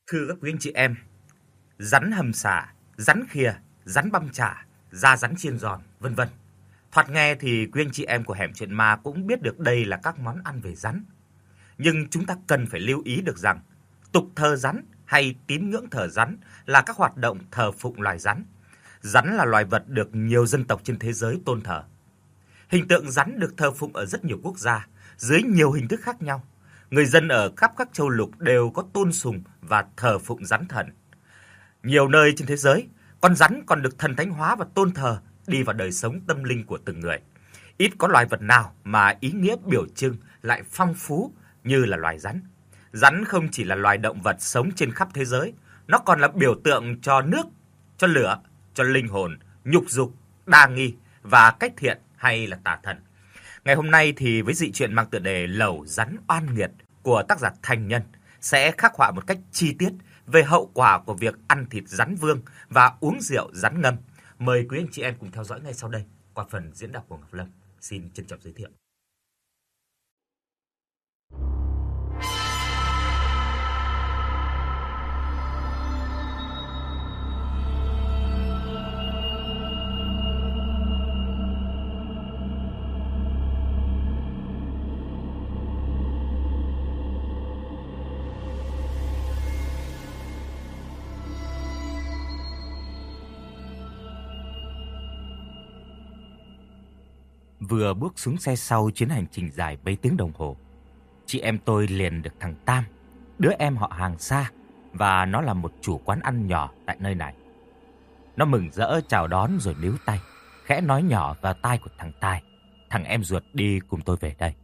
Thưa các quý anh chị em, rắn hầm xả, rắn khìa, rắn băm chả, da rắn chiên giòn, vân vân. Thoạt nghe thì quý anh chị em của Hẻm Chuyện Ma cũng biết được đây là các món ăn về rắn. Nhưng chúng ta cần phải lưu ý được rằng tục thờ rắn hay tín ngưỡng thờ rắn là các hoạt động thờ phụng loài rắn. Rắn là loài vật được nhiều dân tộc trên thế giới tôn thờ. Hình tượng rắn được thờ phụng ở rất nhiều quốc gia, dưới nhiều hình thức khác nhau. Người dân ở khắp các châu lục đều có tôn sùng và thờ phụng rắn thần. Nhiều nơi trên thế giới, con rắn còn được thần thánh hóa và tôn thờ, đi vào đời sống tâm linh của từng người. Ít có loài vật nào mà ý nghĩa biểu trưng lại phong phú như là loài rắn. Rắn không chỉ là loài động vật sống trên khắp thế giới, nó còn là biểu tượng cho nước, cho lửa, cho linh hồn, nhục dục, đa nghi và cách thiện hay là tà thần. Ngày hôm nay thì với dị truyện mang tựa đề Lẩu rắn oan nghiệt của tác giả Thành Nhân sẽ khắc họa một cách chi tiết về hậu quả của việc ăn thịt rắn vương và uống rượu rắn ngâm. Mời quý anh chị em cùng theo dõi ngay sau đây qua phần diễn đọc của Ngọc Lâm. Xin trân trọng giới thiệu. Vừa bước xuống xe sau chuyến hành trình dài mấy tiếng đồng hồ, chị em tôi liền được thằng Tam, đứa em họ hàng xa, và nó là một chủ quán ăn nhỏ tại nơi này. Nó mừng rỡ chào đón rồi níu tay, khẽ nói nhỏ vào tai của thằng Tài, thằng em ruột đi cùng tôi về đây.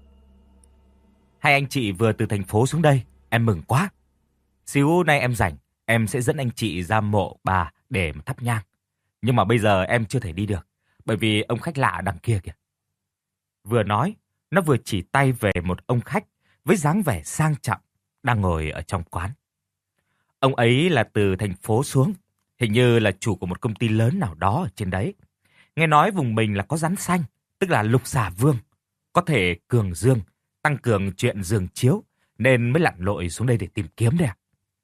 Hai anh chị vừa từ thành phố xuống đây, em mừng quá. Xíu nay em rảnh, em sẽ dẫn anh chị ra mộ bà để mà thắp nhang. Nhưng mà bây giờ em chưa thể đi được, bởi vì ông khách lạ đằng kia kìa. Vừa nói, nó vừa chỉ tay về một ông khách với dáng vẻ sang trọng đang ngồi ở trong quán. Ông ấy là từ thành phố xuống, hình như là chủ của một công ty lớn nào đó ở trên đấy. Nghe nói vùng mình là có rắn xanh, tức là lục xà vương, có thể cường dương, tăng cường chuyện giường chiếu, nên mới lặn lội xuống đây để tìm kiếm đấy à.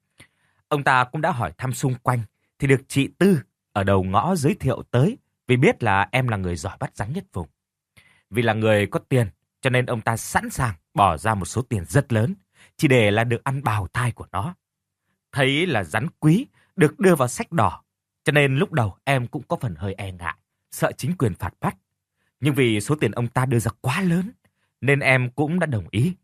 Ông ta cũng đã hỏi thăm xung quanh, thì được chị Tư ở đầu ngõ giới thiệu tới, vì biết là em là người giỏi bắt rắn nhất vùng. Vì là người có tiền, cho nên ông ta sẵn sàng bỏ ra một số tiền rất lớn, chỉ để là được ăn bào thai của nó. Thấy là rắn quý, được đưa vào sách đỏ, cho nên lúc đầu em cũng có phần hơi e ngại, sợ chính quyền phạt bắt. Nhưng vì số tiền ông ta đưa ra quá lớn, nên em cũng đã đồng ý.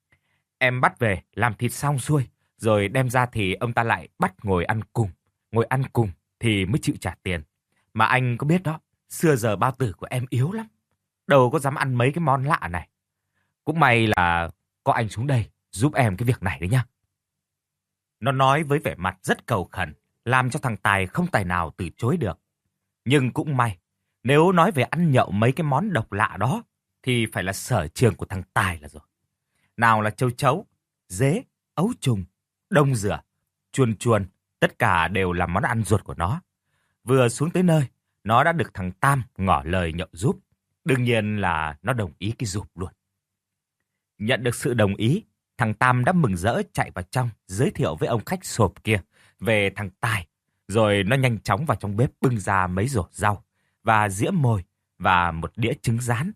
Em bắt về, làm thịt xong xuôi, rồi đem ra thì ông ta lại bắt ngồi ăn cùng. Ngồi ăn cùng thì mới chịu trả tiền. Mà anh có biết đó, xưa giờ bao tử của em yếu lắm, đâu có dám ăn mấy cái món lạ này. Cũng may là có anh xuống đây giúp em cái việc này đấy nhá. Nó nói với vẻ mặt rất cầu khẩn, làm cho thằng Tài không tài nào từ chối được. Nhưng cũng may, nếu nói về ăn nhậu mấy cái món độc lạ đó, thì phải là sở trường của thằng Tài là rồi. Nào là châu chấu, dế, ấu trùng, đông dừa, chuồn chuồn, tất cả đều là món ăn ruột của nó. Vừa xuống tới nơi, nó đã được thằng Tam ngỏ lời nhậu giúp. Đương nhiên là nó đồng ý cái giùm luôn. Nhận được sự đồng ý, thằng Tam đã mừng rỡ chạy vào trong, giới thiệu với ông khách sộp kia về thằng Tài. Rồi nó nhanh chóng vào trong bếp bưng ra mấy rổ rau và dĩa mồi và một đĩa trứng rán.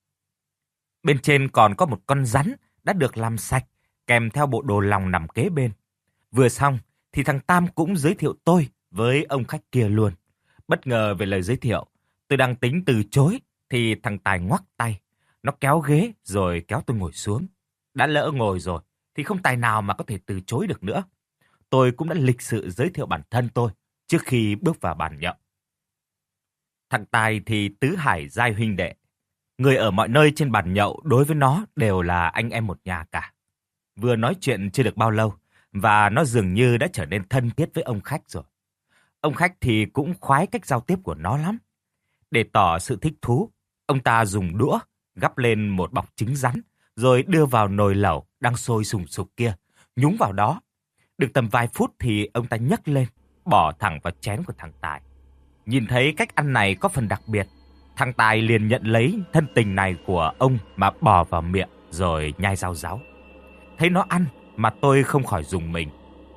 Bên trên còn có một con rắn đã được làm sạch, kèm theo bộ đồ lòng nằm kế bên. Vừa xong thì thằng Tam cũng giới thiệu tôi với ông khách kia luôn. Bất ngờ về lời giới thiệu, tôi đang tính từ chối, thì thằng Tài ngoắc tay, nó kéo ghế rồi kéo tôi ngồi xuống. Đã lỡ ngồi rồi thì không tài nào mà có thể từ chối được nữa. Tôi cũng đã lịch sự giới thiệu bản thân tôi trước khi bước vào bàn nhậu. Thằng Tài thì tứ hải giai huynh đệ. Người ở mọi nơi trên bàn nhậu đối với nó đều là anh em một nhà cả. Vừa nói chuyện chưa được bao lâu và nó dường như đã trở nên thân thiết với ông khách rồi. Ông khách thì cũng khoái cách giao tiếp của nó lắm. Để tỏ sự thích thú, ông ta dùng đũa gắp lên một bọc trứng rắn, rồi đưa vào nồi lẩu đang sôi sùng sục kia, nhúng vào đó. Được tầm vài phút thì ông ta nhấc lên, bỏ thẳng vào chén của thằng Tài. Nhìn thấy cách ăn này có phần đặc biệt, thằng Tài liền nhận lấy thân tình này của ông mà bỏ vào miệng rồi nhai rau ráu. Thấy nó ăn mà tôi không khỏi rùng mình.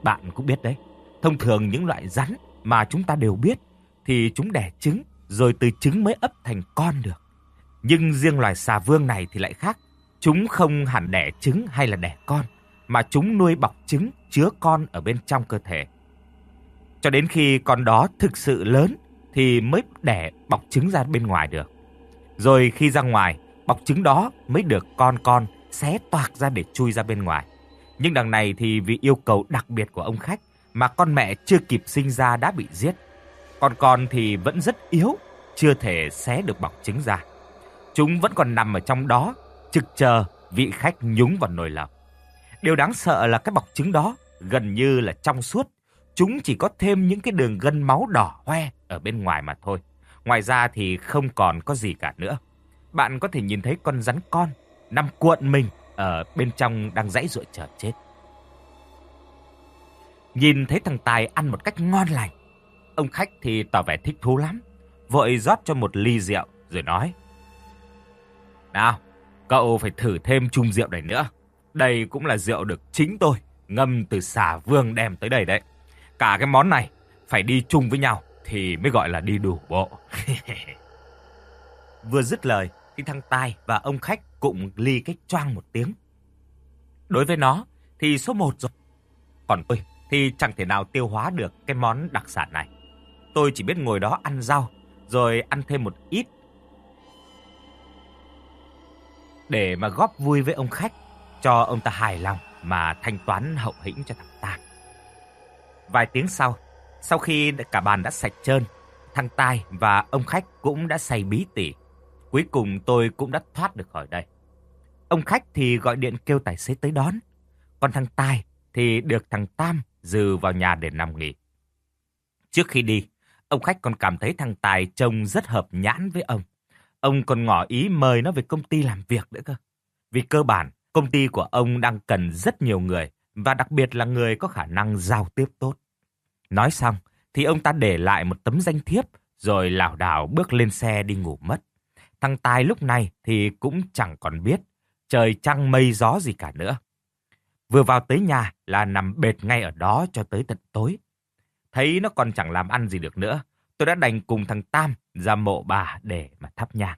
Bạn cũng biết đấy, thông thường những loại rắn mà chúng ta đều biết thì chúng đẻ trứng rồi từ trứng mới ấp thành con được. Nhưng riêng loài xà vương này thì lại khác. Chúng không hẳn đẻ trứng hay là đẻ con, mà chúng nuôi bọc trứng chứa con ở bên trong cơ thể. Cho đến khi con đó thực sự lớn thì mới đẻ bọc trứng ra bên ngoài được. Rồi khi ra ngoài, bọc trứng đó mới được con xé toạc ra để chui ra bên ngoài. Nhưng đằng này thì vì yêu cầu đặc biệt của ông khách mà con mẹ chưa kịp sinh ra đã bị giết. Con thì vẫn rất yếu, chưa thể xé được bọc trứng ra. Chúng vẫn còn nằm ở trong đó, trực chờ vị khách nhúng vào nồi lẩu. Điều đáng sợ là cái bọc trứng đó gần như là trong suốt. Chúng chỉ có thêm những cái đường gân máu đỏ hoe ở bên ngoài mà thôi. Ngoài ra thì không còn có gì cả nữa. Bạn có thể nhìn thấy con rắn con nằm cuộn mình ở bên trong đang giãy giụa chờ chết. Nhìn thấy thằng Tài ăn một cách ngon lành, ông khách thì tỏ vẻ thích thú lắm, vội rót cho một ly rượu rồi nói: "Nào, cậu phải thử thêm chung rượu này nữa. Đây cũng là rượu được chính tôi ngâm từ xà vương đem tới đây đấy. Cả cái món này phải đi chung với nhau thì mới gọi là đi đủ bộ." Vừa dứt lời thì thằng Tài và ông khách cụng ly cách choang một tiếng. Đối với nó thì số 1 rồi. Còn tôi thì chẳng thể nào tiêu hóa được cái món đặc sản này. Tôi chỉ biết ngồi đó ăn rau, rồi ăn thêm một ít để mà góp vui với ông khách, cho ông ta hài lòng mà thanh toán hậu hĩnh cho thằng Tài. Vài tiếng sau khi cả bàn đã sạch trơn, thằng Tài và ông khách cũng đã say bí tỉ. Cuối cùng tôi cũng đã thoát được khỏi đây. Ông khách thì gọi điện kêu tài xế tới đón, còn thằng Tài thì được thằng Tam dừ vào nhà để nằm nghỉ. Trước khi đi, ông khách còn cảm thấy thằng Tài trông rất hợp nhãn với ông. Ông còn ngỏ ý mời nó về công ty làm việc nữa cơ. Vì cơ bản, công ty của ông đang cần rất nhiều người, và đặc biệt là người có khả năng giao tiếp tốt. Nói xong, thì ông ta để lại một tấm danh thiếp, rồi lảo đảo bước lên xe đi ngủ mất. Thằng Tài lúc này thì cũng chẳng còn biết trời trăng mây gió gì cả nữa. Vừa vào tới nhà là nằm bệt ngay ở đó cho tới tận tối. Thấy nó còn chẳng làm ăn gì được nữa, tôi đã đành cùng thằng Tam ra mộ bà để mà thắp nhang.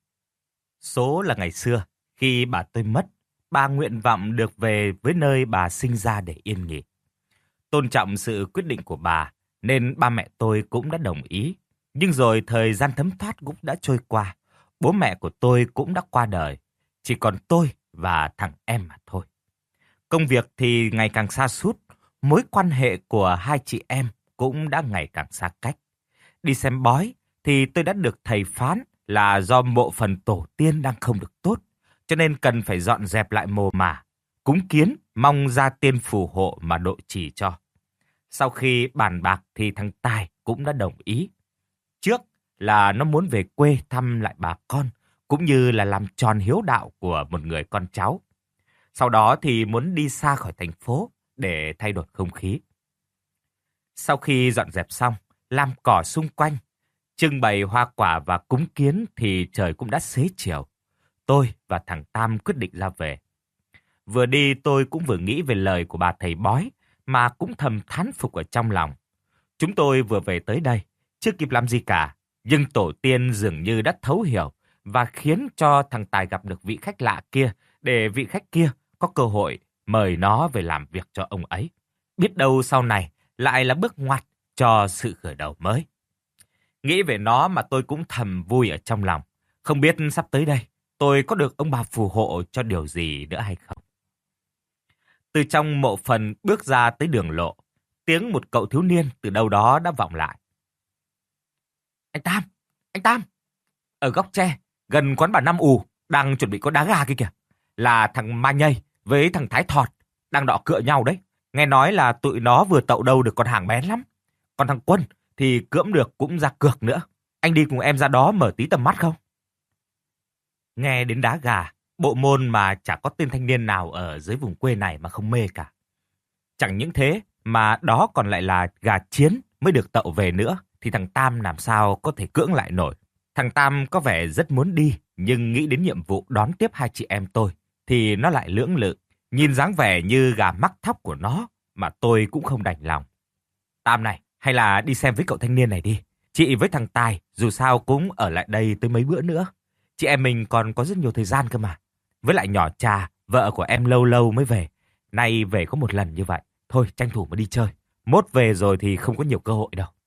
Số là ngày xưa, khi bà tôi mất, bà nguyện vọng được về với nơi bà sinh ra để yên nghỉ. Tôn trọng sự quyết định của bà, nên ba mẹ tôi cũng đã đồng ý. Nhưng rồi thời gian thấm thoát cũng đã trôi qua. Bố mẹ của tôi cũng đã qua đời. Chỉ còn tôi và thằng em mà thôi. Công việc thì ngày càng sa sút. Mối quan hệ của hai chị em cũng đã ngày càng xa cách. Đi xem bói thì tôi đã được thầy phán là do mộ phần tổ tiên đang không được tốt, cho nên cần phải dọn dẹp lại mồ mả, cúng kiến, mong gia tiên phù hộ mà độ trì cho. Sau khi bàn bạc thì thằng Tài cũng đã đồng ý. Trước là nó muốn về quê thăm lại bà con, cũng như là làm tròn hiếu đạo của một người con cháu. Sau đó thì muốn đi xa khỏi thành phố để thay đổi không khí. Sau khi dọn dẹp xong, làm cỏ xung quanh, trưng bày hoa quả và cúng kiến thì trời cũng đã xế chiều. Tôi và thằng Tam quyết định ra về. Vừa đi tôi cũng vừa nghĩ về lời của bà thầy bói mà cũng thầm thán phục ở trong lòng. Chúng tôi vừa về tới đây, chưa kịp làm gì cả, nhưng tổ tiên dường như đã thấu hiểu và khiến cho thằng Tài gặp được vị khách lạ kia để vị khách kia có cơ hội mời nó về làm việc cho ông ấy. Biết đâu sau này lại là bước ngoặt cho sự khởi đầu mới. Nghĩ về nó mà tôi cũng thầm vui ở trong lòng. Không biết sắp tới đây tôi có được ông bà phù hộ cho điều gì nữa hay không. Từ trong mộ phần bước ra tới đường lộ, tiếng một cậu thiếu niên từ đâu đó đã vọng lại. Anh Tam, ở góc tre, gần quán bà Năm Ù, đang chuẩn bị có đá gà kia kìa. Là thằng Ma Nhây với thằng Thái Thọt đang đọ cựa nhau đấy. Nghe nói là tụi nó vừa tậu đâu được con hàng bén lắm. Còn thằng Quân thì cưỡm được cũng ra cược nữa. Anh đi cùng em ra đó mở tí tầm mắt không? Nghe đến đá gà, bộ môn mà chả có tên thanh niên nào ở dưới vùng quê này mà không mê cả. Chẳng những thế mà đó còn lại là gà chiến mới được tậu về nữa, thì thằng Tam làm sao có thể cưỡng lại nổi. Thằng Tam có vẻ rất muốn đi, nhưng nghĩ đến nhiệm vụ đón tiếp hai chị em tôi thì nó lại lưỡng lự. Nhìn dáng vẻ như gà mắc thóc của nó mà tôi cũng không đành lòng. Tam này, hay là đi xem với cậu thanh niên này đi. Chị với thằng Tài dù sao cũng ở lại đây tới mấy bữa nữa. Chị em mình còn có rất nhiều thời gian cơ mà. Với lại nhỏ Trà, vợ của em lâu lâu mới về. Nay về có một lần như vậy. Thôi tranh thủ mà đi chơi. Mốt về rồi thì không có nhiều cơ hội đâu.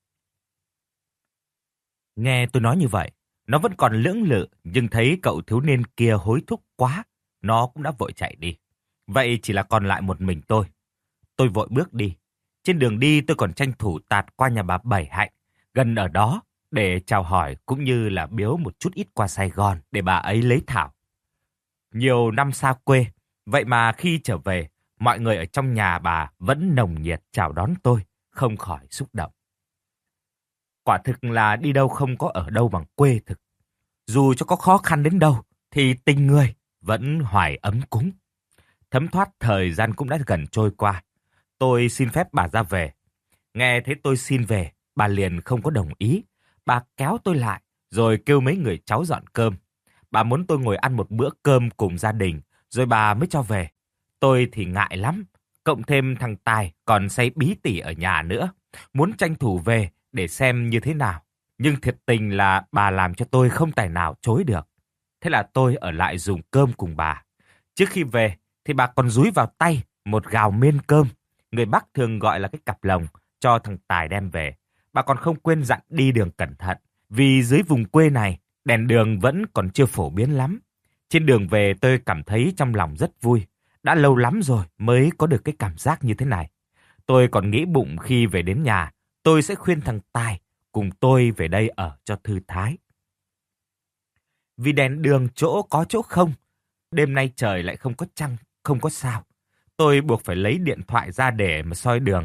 Nghe tôi nói như vậy, nó vẫn còn lưỡng lự, nhưng thấy cậu thiếu niên kia hối thúc quá, nó cũng đã vội chạy đi. Vậy chỉ là còn lại một mình tôi. Tôi vội bước đi. Trên đường đi tôi còn tranh thủ tạt qua nhà bà Bảy Hạnh, gần ở đó, để chào hỏi cũng như là biếu một chút ít qua Sài Gòn để bà ấy lấy thảo. Nhiều năm xa quê, vậy mà khi trở về, mọi người ở trong nhà bà vẫn nồng nhiệt chào đón tôi, không khỏi xúc động. Quả thực là đi đâu không có ở đâu bằng quê thực. Dù cho có khó khăn đến đâu, thì tình người vẫn hoài ấm cúng. Thấm thoát thời gian cũng đã gần trôi qua. Tôi xin phép bà ra về. Nghe thấy tôi xin về, bà liền không có đồng ý. Bà kéo tôi lại, rồi kêu mấy người cháu dọn cơm. Bà muốn tôi ngồi ăn một bữa cơm cùng gia đình, rồi bà mới cho về. Tôi thì ngại lắm, cộng thêm thằng Tài còn say bí tỉ ở nhà nữa. Muốn tranh thủ về để xem như thế nào. Nhưng thiệt tình là bà làm cho tôi không tài nào chối được. Thế là tôi ở lại dùng cơm cùng bà. Trước khi về thì bà còn dúi vào tay một gào miên cơm. Người Bắc thường gọi là cái cặp lồng cho thằng Tài đem về. Bà còn không quên dặn đi đường cẩn thận. Vì dưới vùng quê này, đèn đường vẫn còn chưa phổ biến lắm. Trên đường về tôi cảm thấy trong lòng rất vui. Đã lâu lắm rồi mới có được cái cảm giác như thế này. Tôi còn nghĩ bụng khi về đến nhà, tôi sẽ khuyên thằng Tài cùng tôi về đây ở cho thư thái. Vì đèn đường chỗ có chỗ không, đêm nay trời lại không có trăng, không có sao. Tôi buộc phải lấy điện thoại ra để mà soi đường.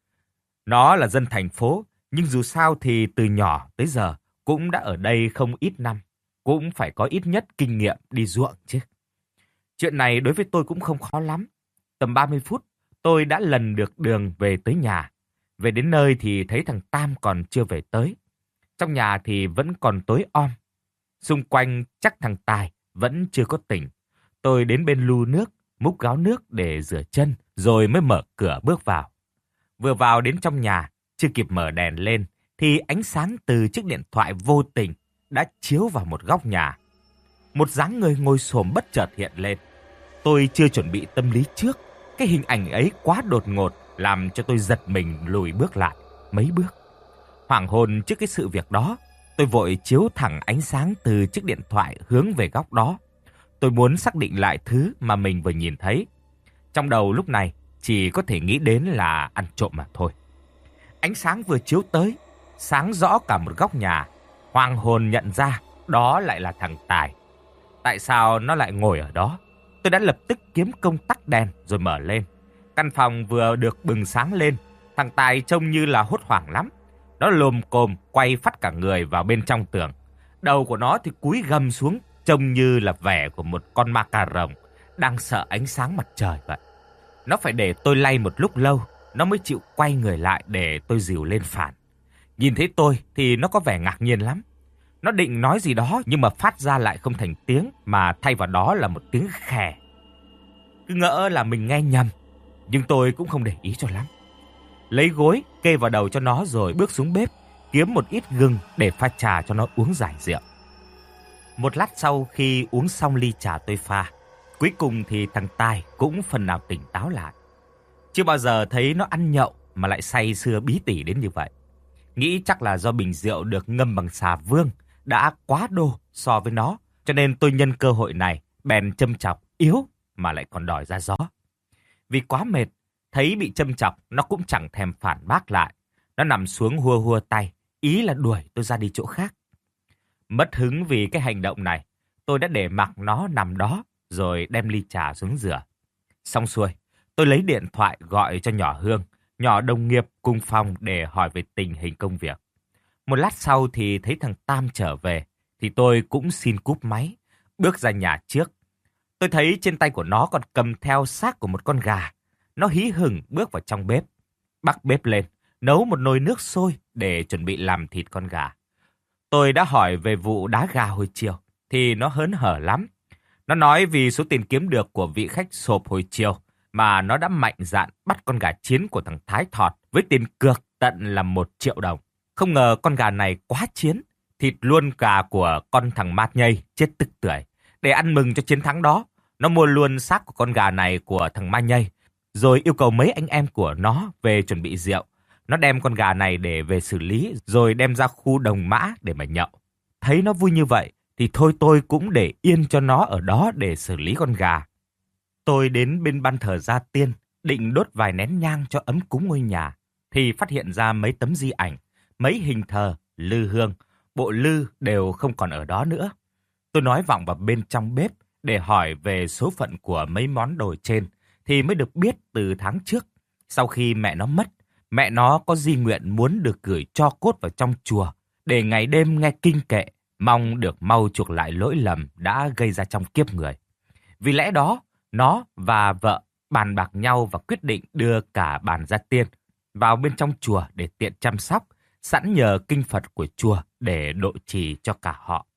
Nó là dân thành phố, nhưng dù sao thì từ nhỏ tới giờ cũng đã ở đây không ít năm. Cũng phải có ít nhất kinh nghiệm đi ruộng chứ. Chuyện này đối với tôi cũng không khó lắm. Tầm 30 phút, tôi đã lần được đường về tới nhà. Về đến nơi thì thấy thằng Tam còn chưa về tới. Trong nhà thì vẫn còn tối om. Xung quanh chắc thằng Tài vẫn chưa có tỉnh. Tôi đến bên lu nước, múc gáo nước để rửa chân, rồi mới mở cửa bước vào. Vừa vào đến trong nhà, chưa kịp mở đèn lên, thì ánh sáng từ chiếc điện thoại vô tình đã chiếu vào một góc nhà. Một dáng người ngồi xổm bất chợt hiện lên. Tôi chưa chuẩn bị tâm lý trước. Cái hình ảnh ấy quá đột ngột, làm cho tôi giật mình lùi bước lại mấy bước. Hoảng hồn trước cái sự việc đó, tôi vội chiếu thẳng ánh sáng từ chiếc điện thoại hướng về góc đó. Tôi muốn xác định lại thứ mà mình vừa nhìn thấy. Trong đầu lúc này chỉ có thể nghĩ đến là ăn trộm mà thôi. Ánh sáng vừa chiếu tới, sáng rõ cả một góc nhà. Hoàng hồn nhận ra đó lại là thằng Tài. Tại sao nó lại ngồi ở đó? Tôi đã lập tức kiếm công tắc đèn rồi mở lên. Căn phòng vừa được bừng sáng lên, thằng Tài trông như là hốt hoảng lắm. Nó lồm cồm quay phắt cả người vào bên trong tường. Đầu của nó thì cúi gầm xuống, trông như là vẻ của một con ma cà rồng đang sợ ánh sáng mặt trời vậy. Nó phải để tôi lay một lúc lâu, nó mới chịu quay người lại để tôi dìu lên phản. Nhìn thấy tôi thì nó có vẻ ngạc nhiên lắm. Nó định nói gì đó nhưng mà phát ra lại không thành tiếng, mà thay vào đó là một tiếng khè. Cứ ngỡ là mình nghe nhầm, nhưng tôi cũng không để ý cho lắm. Lấy gối kê vào đầu cho nó rồi bước xuống bếp, kiếm một ít gừng để pha trà cho nó uống giải rượu. Một lát sau khi uống xong ly trà tôi pha, cuối cùng thì thằng Tài cũng phần nào tỉnh táo lại. Chưa bao giờ thấy nó ăn nhậu mà lại say sưa bí tỉ đến như vậy. Nghĩ chắc là do bình rượu được ngâm bằng xà vương đã quá đô so với nó, cho nên tôi nhân cơ hội này bèn châm chọc yếu mà lại còn đòi ra gió. Vì quá mệt, thấy bị châm chọc nó cũng chẳng thèm phản bác lại. Nó nằm xuống hua hua tay, ý là đuổi tôi ra đi chỗ khác. Mất hứng vì cái hành động này, tôi đã để mặc nó nằm đó rồi đem ly trà xuống rửa. Xong xuôi, tôi lấy điện thoại gọi cho nhỏ Hương, nhỏ đồng nghiệp cùng phòng để hỏi về tình hình công việc. Một lát sau thì thấy thằng Tam trở về, thì tôi cũng xin cúp máy, bước ra nhà trước. Tôi thấy trên tay của nó còn cầm theo xác của một con gà. Nó hí hửng bước vào trong bếp, bắc bếp lên, nấu một nồi nước sôi để chuẩn bị làm thịt con gà. Tôi đã hỏi về vụ đá gà hồi chiều, thì nó hớn hở lắm. Nó nói vì số tiền kiếm được của vị khách sộp hồi chiều mà nó đã mạnh dạn bắt con gà chiến của thằng Thái Thọt với tiền cược tận là 1 triệu đồng. Không ngờ con gà này quá chiến, thịt luôn gà của con thằng Mát Nhây chết tức tưởi. Để ăn mừng cho chiến thắng đó, nó mua luôn xác của con gà này của thằng Ma Nhây, rồi yêu cầu mấy anh em của nó về chuẩn bị rượu. Nó đem con gà này để về xử lý, rồi đem ra khu Đồng Mã để mà nhậu. Thấy nó vui như vậy, thì thôi tôi cũng để yên cho nó ở đó để xử lý con gà. Tôi đến bên ban thờ gia tiên, định đốt vài nén nhang cho ấm cúng ngôi nhà, thì phát hiện ra mấy tấm di ảnh, mấy hình thờ, lư hương, bộ lư đều không còn ở đó nữa. Tôi nói vọng vào bên trong bếp để hỏi về số phận của mấy món đồ trên, thì mới được biết từ tháng trước, sau khi mẹ nó mất, mẹ nó có di nguyện muốn được gửi tro cốt vào trong chùa để ngày đêm nghe kinh kệ, mong được mau chuộc lại lỗi lầm đã gây ra trong kiếp người. Vì lẽ đó, nó và vợ bàn bạc nhau và quyết định đưa cả bàn gia tiên vào bên trong chùa để tiện chăm sóc, sẵn nhờ kinh Phật của chùa để độ trì cho cả họ.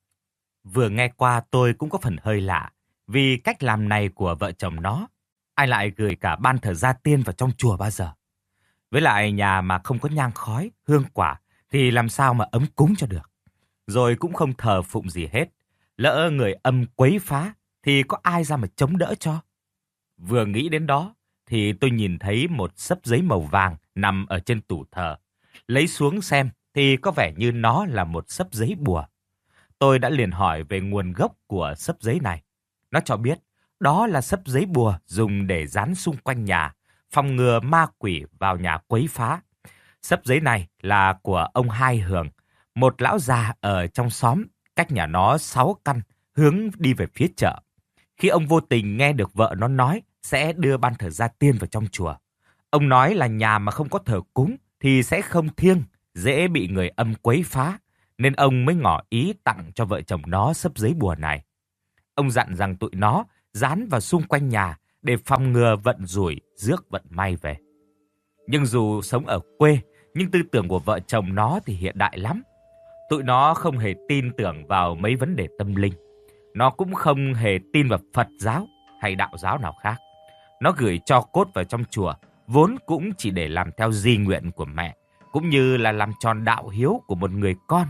Vừa nghe qua tôi cũng có phần hơi lạ, vì cách làm này của vợ chồng nó, ai lại gửi cả ban thờ gia tiên vào trong chùa bao giờ? Với lại nhà mà không có nhang khói, hương quả thì làm sao mà ấm cúng cho được. Rồi cũng không thờ phụng gì hết. Lỡ người âm quấy phá thì có ai ra mà chống đỡ cho? Vừa nghĩ đến đó thì tôi nhìn thấy một xấp giấy màu vàng nằm ở trên tủ thờ. Lấy xuống xem thì có vẻ như nó là một xấp giấy bùa. Tôi đã liền hỏi về nguồn gốc của xấp giấy này. Nó cho biết đó là xấp giấy bùa dùng để dán xung quanh nhà, phòng ngừa ma quỷ vào nhà quấy phá. Xấp giấy này là của ông Hai Hường, một lão già ở trong xóm, cách nhà nó 6 căn, hướng đi về phía chợ. Khi ông vô tình nghe được vợ nó nói sẽ đưa ban thờ gia tiên vào trong chùa. Ông nói là nhà mà không có thờ cúng thì sẽ không thiêng, dễ bị người âm quấy phá, nên ông mới ngỏ ý tặng cho vợ chồng nó xấp giấy bùa này. Ông dặn rằng tụi nó dán vào xung quanh nhà để phòng ngừa vận rủi, rước vận may về. Nhưng dù sống ở quê, nhưng tư tưởng của vợ chồng nó thì hiện đại lắm. Tụi nó không hề tin tưởng vào mấy vấn đề tâm linh. Nó cũng không hề tin vào Phật giáo hay đạo giáo nào khác. Nó gửi tro cốt vào trong chùa, vốn cũng chỉ để làm theo di nguyện của mẹ, cũng như là làm tròn đạo hiếu của một người con.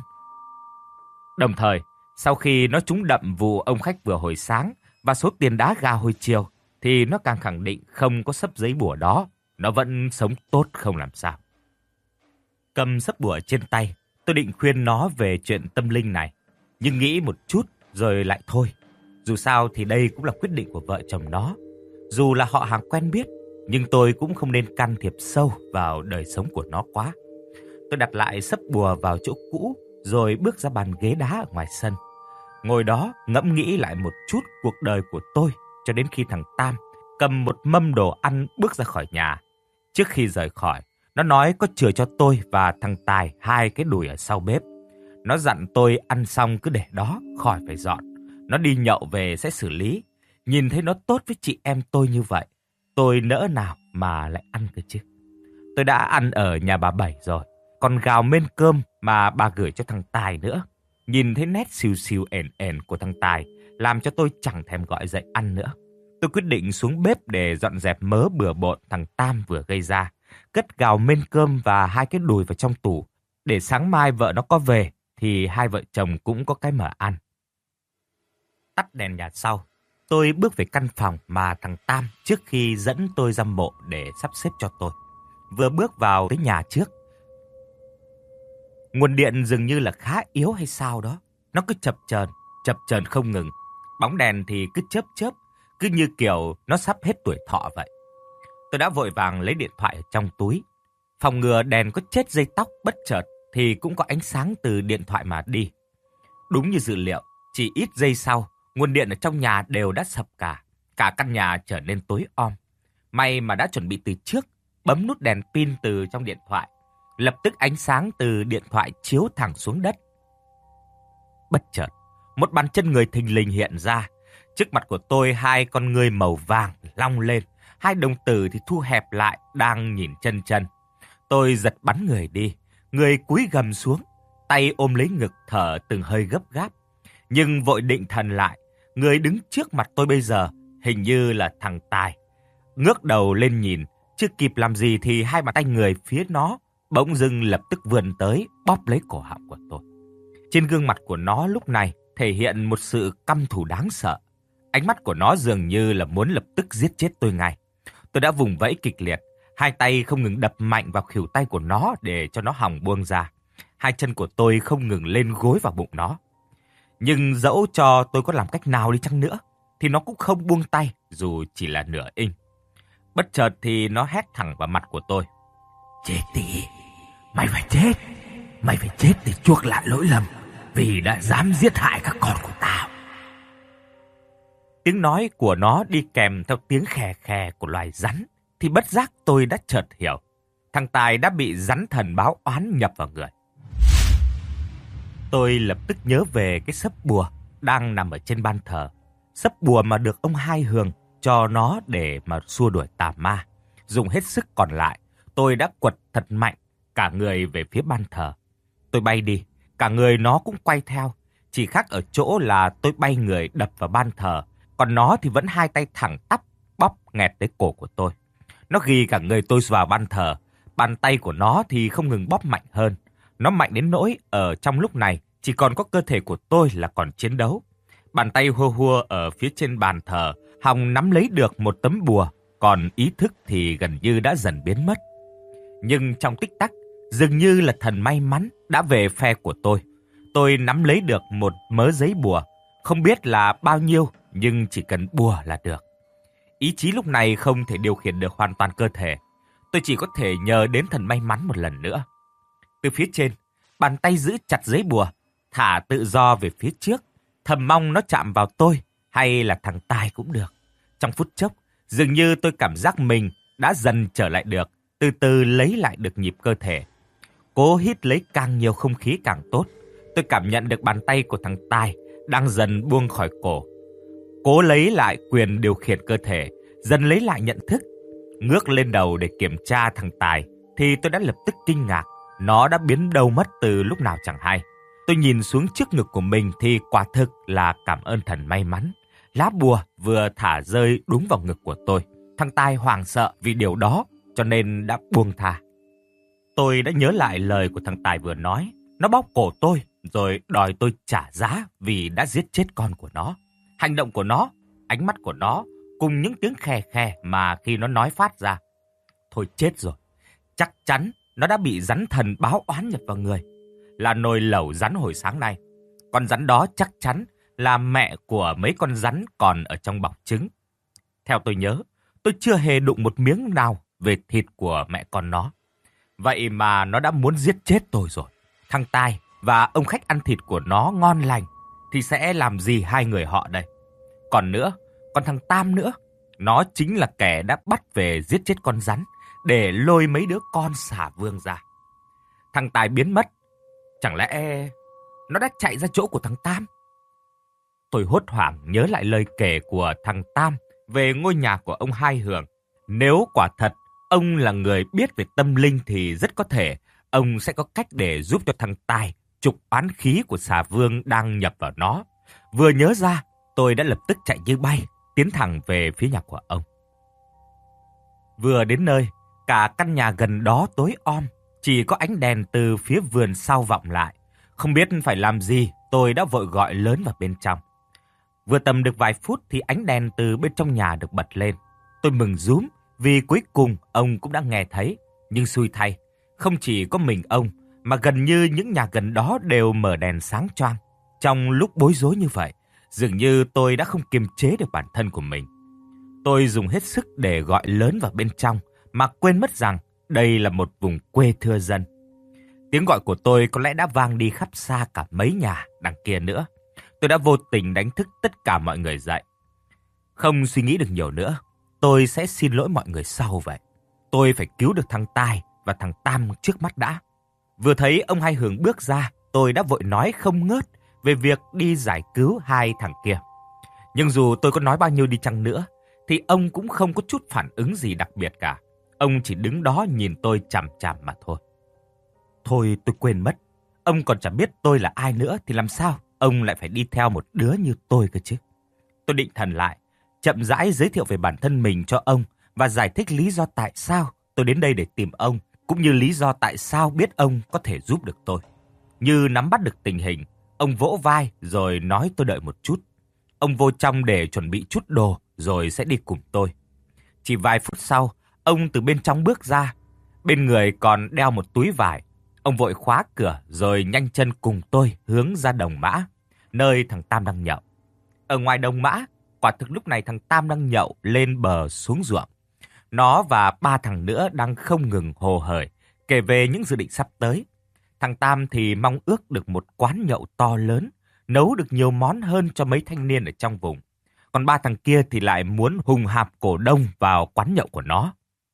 Đồng thời, sau khi nó trúng đậm vụ ông khách vừa hồi sáng và số tiền đá gà hồi chiều, thì nó càng khẳng định không có xấp giấy bùa đó, nó vẫn sống tốt không làm sao. Cầm xấp bùa trên tay, tôi định khuyên nó về chuyện tâm linh này, nhưng nghĩ một chút rồi lại thôi. Dù sao thì đây cũng là quyết định của vợ chồng nó. Dù là họ hàng quen biết, nhưng tôi cũng không nên can thiệp sâu vào đời sống của nó quá. Tôi đặt lại xấp bùa vào chỗ cũ, rồi bước ra bàn ghế đá ở ngoài sân. Ngồi đó ngẫm nghĩ lại một chút cuộc đời của tôi, cho đến khi thằng Tam cầm một mâm đồ ăn bước ra khỏi nhà. Trước khi rời khỏi, nó nói có chừa cho tôi và thằng Tài 2 cái đùi ở sau bếp. Nó dặn tôi ăn xong cứ để đó, khỏi phải dọn. Nó đi nhậu về sẽ xử lý. Nhìn thấy nó tốt với chị em tôi như vậy, tôi nỡ nào mà lại ăn cơ chứ. Tôi đã ăn ở nhà bà Bảy rồi, còn gào mên cơm mà bà gửi cho thằng Tài nữa. Nhìn thấy nét xìu xìu ẻn ẻn của thằng Tài, làm cho tôi chẳng thèm gọi dậy ăn nữa. Tôi quyết định xuống bếp để dọn dẹp mớ bừa bộn thằng Tam vừa gây ra, cất gào mên cơm và 2 cái đùi vào trong tủ, để sáng mai vợ nó có về thì hai vợ chồng cũng có cái mở ăn. Tắt đèn nhà sau, tôi bước về căn phòng mà thằng Tam trước khi dẫn tôi ra mộ để sắp xếp cho tôi. Vừa bước vào tới nhà trước, nguồn điện dường như là khá yếu hay sao đó. Nó cứ chập chờn không ngừng. Bóng đèn thì cứ chớp chớp, cứ như kiểu nó sắp hết tuổi thọ vậy. Tôi đã vội vàng lấy điện thoại ở trong túi. Phòng ngừa đèn có chết dây tóc bất chợt thì cũng có ánh sáng từ điện thoại mà đi. Đúng như dự liệu, chỉ ít giây sau, nguồn điện ở trong nhà đều đã sập cả. Cả căn nhà trở nên tối om. May mà đã chuẩn bị từ trước, bấm nút đèn pin từ trong điện thoại. Lập tức ánh sáng từ điện thoại chiếu thẳng xuống đất. Bất chợt, một bàn chân người thình lình hiện ra. Trước mặt của tôi 2 con ngươi màu vàng long lên, 2 đồng tử thì thu hẹp lại đang nhìn chân. Tôi giật bắn người đi, người cúi gầm xuống, tay ôm lấy ngực thở từng hơi gấp gáp. Nhưng vội định thần lại, người đứng trước mặt tôi bây giờ hình như là thằng Tài. ngước đầu lên nhìn, chưa kịp làm gì thì hai bàn tay người phía nó bỗng dưng lập tức vươn tới bóp lấy cổ họng của tôi. Trên gương mặt của nó lúc này thể hiện một sự căm thù đáng sợ. Ánh mắt của nó dường như là muốn lập tức giết chết tôi ngay. Tôi đã vùng vẫy kịch liệt, hai tay không ngừng đập mạnh vào khuỷu tay của nó để cho nó hòng buông ra. Hai chân của tôi không ngừng lên gối vào bụng nó. Nhưng dẫu cho tôi có làm cách nào đi chăng nữa, thì nó cũng không buông tay dù chỉ là nửa inch. Bất chợt thì nó hét thẳng vào mặt của tôi. Chết đi, mày phải chết. Mày phải chết để chuộc lại lỗi lầm vì đã dám giết hại các con của tao. Tiếng nói của nó đi kèm theo tiếng khè khè của loài rắn, thì bất giác tôi đã chợt hiểu. Thằng Tài đã bị rắn thần báo oán nhập vào người. Tôi lập tức nhớ về cái sấp bùa đang nằm ở trên ban thờ. Sấp bùa mà được ông Hai Hường cho nó để mà xua đuổi tà ma. Dùng hết sức còn lại, tôi đã quật thật mạnh cả người về phía ban thờ. Tôi bay đi, cả người nó cũng quay theo. Chỉ khác ở chỗ là tôi bay người đập vào ban thờ, còn nó thì vẫn hai tay thẳng tắp bóp nghẹt tới cổ của tôi. Nó ghi cả người tôi vào ban thờ, bàn tay của nó thì không ngừng bóp mạnh hơn. Nó mạnh đến nỗi ở trong lúc này chỉ còn có cơ thể của tôi là còn chiến đấu. Bàn tay hua hua ở phía trên bàn thờ, hòng nắm lấy được một tấm bùa, còn ý thức thì gần như đã dần biến mất. Nhưng trong tích tắc, dường như là thần may mắn đã về phe của tôi. Tôi nắm lấy được một mớ giấy bùa, không biết là bao nhiêu, nhưng chỉ cần bùa là được. Ý chí lúc này không thể điều khiển được hoàn toàn cơ thể. Tôi chỉ có thể nhờ đến thần may mắn một lần nữa. Từ phía trên, bàn tay giữ chặt giấy bùa, thả tự do về phía trước, thầm mong nó chạm vào tôi hay là thằng Tài cũng được. Trong phút chốc, dường như tôi cảm giác mình đã dần trở lại được, từ từ lấy lại được nhịp cơ thể. Cố hít lấy càng nhiều không khí càng tốt. Tôi cảm nhận được bàn tay của thằng Tài đang dần buông khỏi cổ. Cố lấy lại quyền điều khiển cơ thể, dần lấy lại nhận thức. Ngước lên đầu để kiểm tra thằng Tài, thì tôi đã lập tức kinh ngạc. Nó đã biến đâu mất từ lúc nào chẳng hay. Tôi nhìn xuống trước ngực của mình thì quả thực là cảm ơn thần may mắn. Lá bùa vừa thả rơi đúng vào ngực của tôi. Thằng Tài hoảng sợ vì điều đó, cho nên đã buông tha. Tôi đã nhớ lại lời của thằng Tài vừa nói. Nó bóp cổ tôi, rồi đòi tôi trả giá vì đã giết chết con của nó. Hành động của nó, ánh mắt của nó, cùng những tiếng khè khè mà khi nó nói phát ra. Thôi chết rồi, chắc chắn nó đã bị rắn thần báo oán nhập vào người. Là nồi lẩu rắn hồi sáng nay. Con rắn đó chắc chắn là mẹ của mấy con rắn còn ở trong bọc trứng. Theo tôi nhớ, tôi chưa hề đụng một miếng nào về thịt của mẹ con nó. Vậy mà nó đã muốn giết chết tôi rồi. Thằng Tài và ông khách ăn thịt của nó ngon lành thì sẽ làm gì hai người họ đây? Còn nữa, còn thằng Tam nữa, nó chính là kẻ đã bắt về giết chết con rắn để lôi mấy đứa con xả vương ra. Thằng Tài biến mất, chẳng lẽ nó đã chạy ra chỗ của thằng Tam? Tôi hốt hoảng nhớ lại lời kể của thằng Tam về ngôi nhà của ông Hai Hường. Nếu quả thật ông là người biết về tâm linh thì rất có thể ông sẽ có cách để giúp cho thằng Tài trục oán khí của xà vương đang nhập vào nó. Vừa nhớ ra, tôi đã lập tức chạy như bay, tiến thẳng về phía nhà của ông. Vừa đến nơi, cả căn nhà gần đó tối om, chỉ có ánh đèn từ phía vườn sau vọng lại. Không biết phải làm gì, tôi đã vội gọi lớn vào bên trong. Vừa tầm được vài phút thì ánh đèn từ bên trong nhà được bật lên. Tôi mừng rúm vì cuối cùng ông cũng đã nghe thấy. Nhưng xui thay, không chỉ có mình ông, mà gần như những nhà gần đó đều mở đèn sáng choang. Trong lúc bối rối như vậy, dường như tôi đã không kiềm chế được bản thân của mình. Tôi dùng hết sức để gọi lớn vào bên trong, mà quên mất rằng đây là một vùng quê thưa dân. Tiếng gọi của tôi có lẽ đã vang đi khắp xa cả mấy nhà đằng kia nữa. Tôi đã vô tình đánh thức tất cả mọi người dậy. Không suy nghĩ được nhiều nữa, tôi sẽ xin lỗi mọi người sau vậy. Tôi phải cứu được thằng Tài và thằng Tam trước mắt đã. Vừa thấy ông Hai Hường bước ra, tôi đã vội nói không ngớt về việc đi giải cứu hai thằng kia. Nhưng dù tôi có nói bao nhiêu đi chăng nữa, thì ông cũng không có chút phản ứng gì đặc biệt cả. Ông chỉ đứng đó nhìn tôi chằm chằm mà thôi. Thôi tôi quên mất, ông còn chẳng biết tôi là ai nữa thì làm sao ông lại phải đi theo một đứa như tôi cơ chứ. Tôi định thần lại, chậm rãi giới thiệu về bản thân mình cho ông và giải thích lý do tại sao tôi đến đây để tìm ông, cũng như lý do tại sao biết ông có thể giúp được tôi. Như nắm bắt được tình hình, ông vỗ vai rồi nói tôi đợi một chút. Ông vô trong để chuẩn bị chút đồ rồi sẽ đi cùng tôi. Chỉ vài phút sau, ông từ bên trong bước ra. Bên người còn đeo một túi vải. Ông vội khóa cửa rồi nhanh chân cùng tôi hướng ra đồng mã, nơi thằng Tam đang nhậu. Ở ngoài đồng mã, quả thực lúc này thằng Tam đang nhậu lên bờ xuống ruộng. Nó và 3 thằng nữa đang không ngừng hồ hởi, kể về những dự định sắp tới. Thằng Tam thì mong ước được một quán nhậu to lớn, nấu được nhiều món hơn cho mấy thanh niên ở trong vùng. Còn 3 thằng kia thì lại muốn hùng hạp cổ đông vào quán nhậu của nó.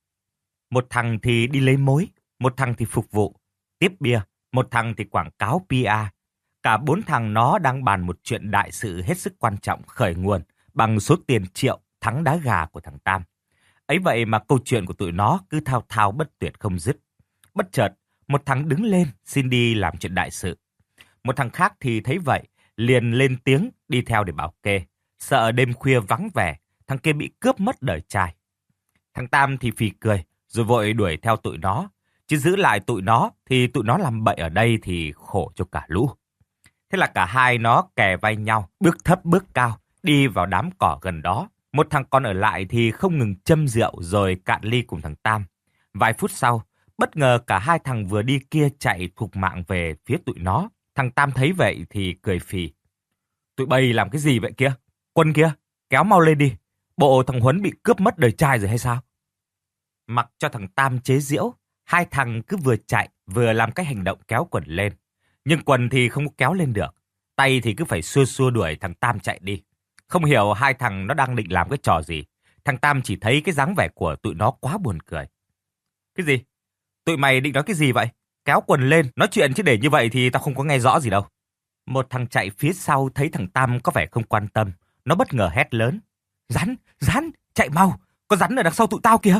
Một thằng thì đi lấy mối, một thằng thì phục vụ, tiếp bia, một thằng thì quảng cáo PR. Cả 4 thằng nó đang bàn một chuyện đại sự hết sức quan trọng khởi nguồn bằng số tiền triệu thắng đá gà của thằng Tam. Ấy vậy mà câu chuyện của tụi nó cứ thao thao bất tuyệt không dứt. Bất chợt, một thằng đứng lên xin đi làm chuyện đại sự. Một thằng khác thì thấy vậy, liền lên tiếng đi theo để bảo kê. Sợ đêm khuya vắng vẻ, thằng kia bị cướp mất đời trai. Thằng Tam thì phì cười, rồi vội đuổi theo tụi nó. Chứ giữ lại tụi nó thì tụi nó làm bậy ở đây thì khổ cho cả lũ. Thế là cả hai nó kè vai nhau, bước thấp bước cao, đi vào đám cỏ gần đó. Một thằng còn ở lại thì không ngừng châm rượu rồi cạn ly cùng thằng Tam. Vài phút sau, bất ngờ cả hai thằng vừa đi kia chạy thục mạng về phía tụi nó. Thằng Tam thấy vậy thì cười phì. Tụi bay làm cái gì vậy kia? Quân kia, kéo mau lên đi. Bộ thằng Huấn bị cướp mất đời trai rồi hay sao? Mặc cho thằng Tam chế giễu, hai thằng cứ vừa chạy vừa làm cái hành động kéo quần lên. Nhưng quần thì không kéo lên được. Tay thì cứ phải xua xua đuổi thằng Tam chạy đi. Không hiểu hai thằng nó đang định làm cái trò gì. Thằng Tam chỉ thấy cái dáng vẻ của tụi nó quá buồn cười. Cái gì? Tụi mày định nói cái gì vậy? Kéo quần lên, nói chuyện chứ để như vậy thì tao không có nghe rõ gì đâu. Một thằng chạy phía sau thấy thằng Tam có vẻ không quan tâm. Nó bất ngờ hét lớn. Rắn, chạy mau, có rắn ở đằng sau tụi tao kìa.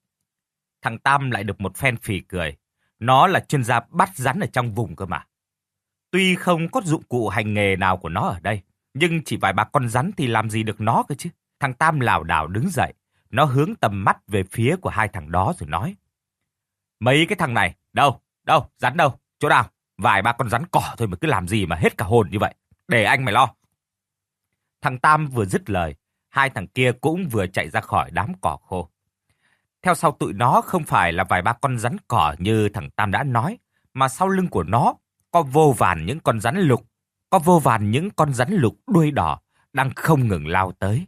Thằng Tam lại được một phen phì cười. Nó là chuyên gia bắt rắn ở trong vùng cơ mà. Tuy không có dụng cụ hành nghề nào của nó ở đây, nhưng chỉ vài ba con rắn thì làm gì được nó cơ chứ. Thằng Tam lảo đảo đứng dậy. Nó hướng tầm mắt về phía của hai thằng đó rồi nói. Mấy cái thằng này, đâu, rắn đâu, chỗ nào? Vài ba con rắn cỏ thôi mà cứ làm gì mà hết cả hồn như vậy. Để anh mày lo. Thằng Tam vừa dứt lời, hai thằng kia cũng vừa chạy ra khỏi đám cỏ khô. Theo sau tụi nó không phải là vài ba con rắn cỏ như thằng Tam đã nói, mà sau lưng của nó có vô vàn những con rắn lục đuôi đỏ đang không ngừng lao tới.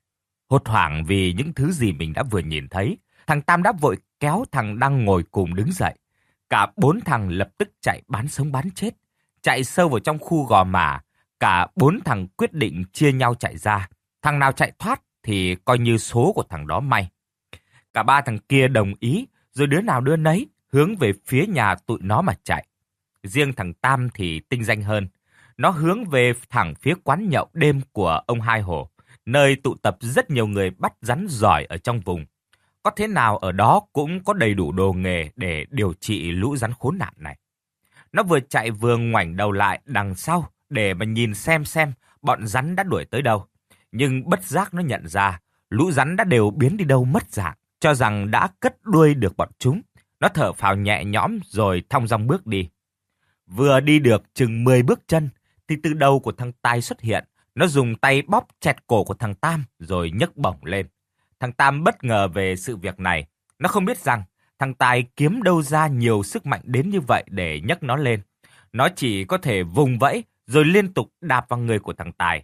Hốt hoảng vì những thứ gì mình đã vừa nhìn thấy, thằng Tam đã vội kéo thằng đang ngồi cùng đứng dậy. Cả 4 thằng lập tức chạy bán sống bán chết, chạy sâu vào trong khu gò mả. Cả 4 thằng quyết định chia nhau chạy ra. Thằng nào chạy thoát thì coi như số của thằng đó may. Cả 3 thằng kia đồng ý, rồi đứa nào đứa nấy hướng về phía nhà tụi nó mà chạy. Riêng thằng Tam thì tinh danh hơn. Nó hướng về thẳng phía quán nhậu đêm của ông Hai Hổ, nơi tụ tập rất nhiều người bắt rắn giỏi ở trong vùng. Có thế nào ở đó cũng có đầy đủ đồ nghề để điều trị lũ rắn khốn nạn này. Nó vừa chạy vừa ngoảnh đầu lại đằng sau để mà nhìn xem bọn rắn đã đuổi tới đâu. Nhưng bất giác nó nhận ra lũ rắn đã đều biến đi đâu mất dạng, cho rằng đã cất đuôi được bọn chúng. Nó thở phào nhẹ nhõm rồi thong dong bước đi. Vừa đi được chừng 10 bước chân thì từ đầu của thằng Tài xuất hiện. Nó dùng tay bóp chẹt cổ của thằng Tam rồi nhấc bổng lên. Thằng Tam bất ngờ về sự việc này. Nó không biết rằng thằng Tài kiếm đâu ra nhiều sức mạnh đến như vậy để nhấc nó lên. Nó chỉ có thể vùng vẫy rồi liên tục đạp vào người của thằng Tài.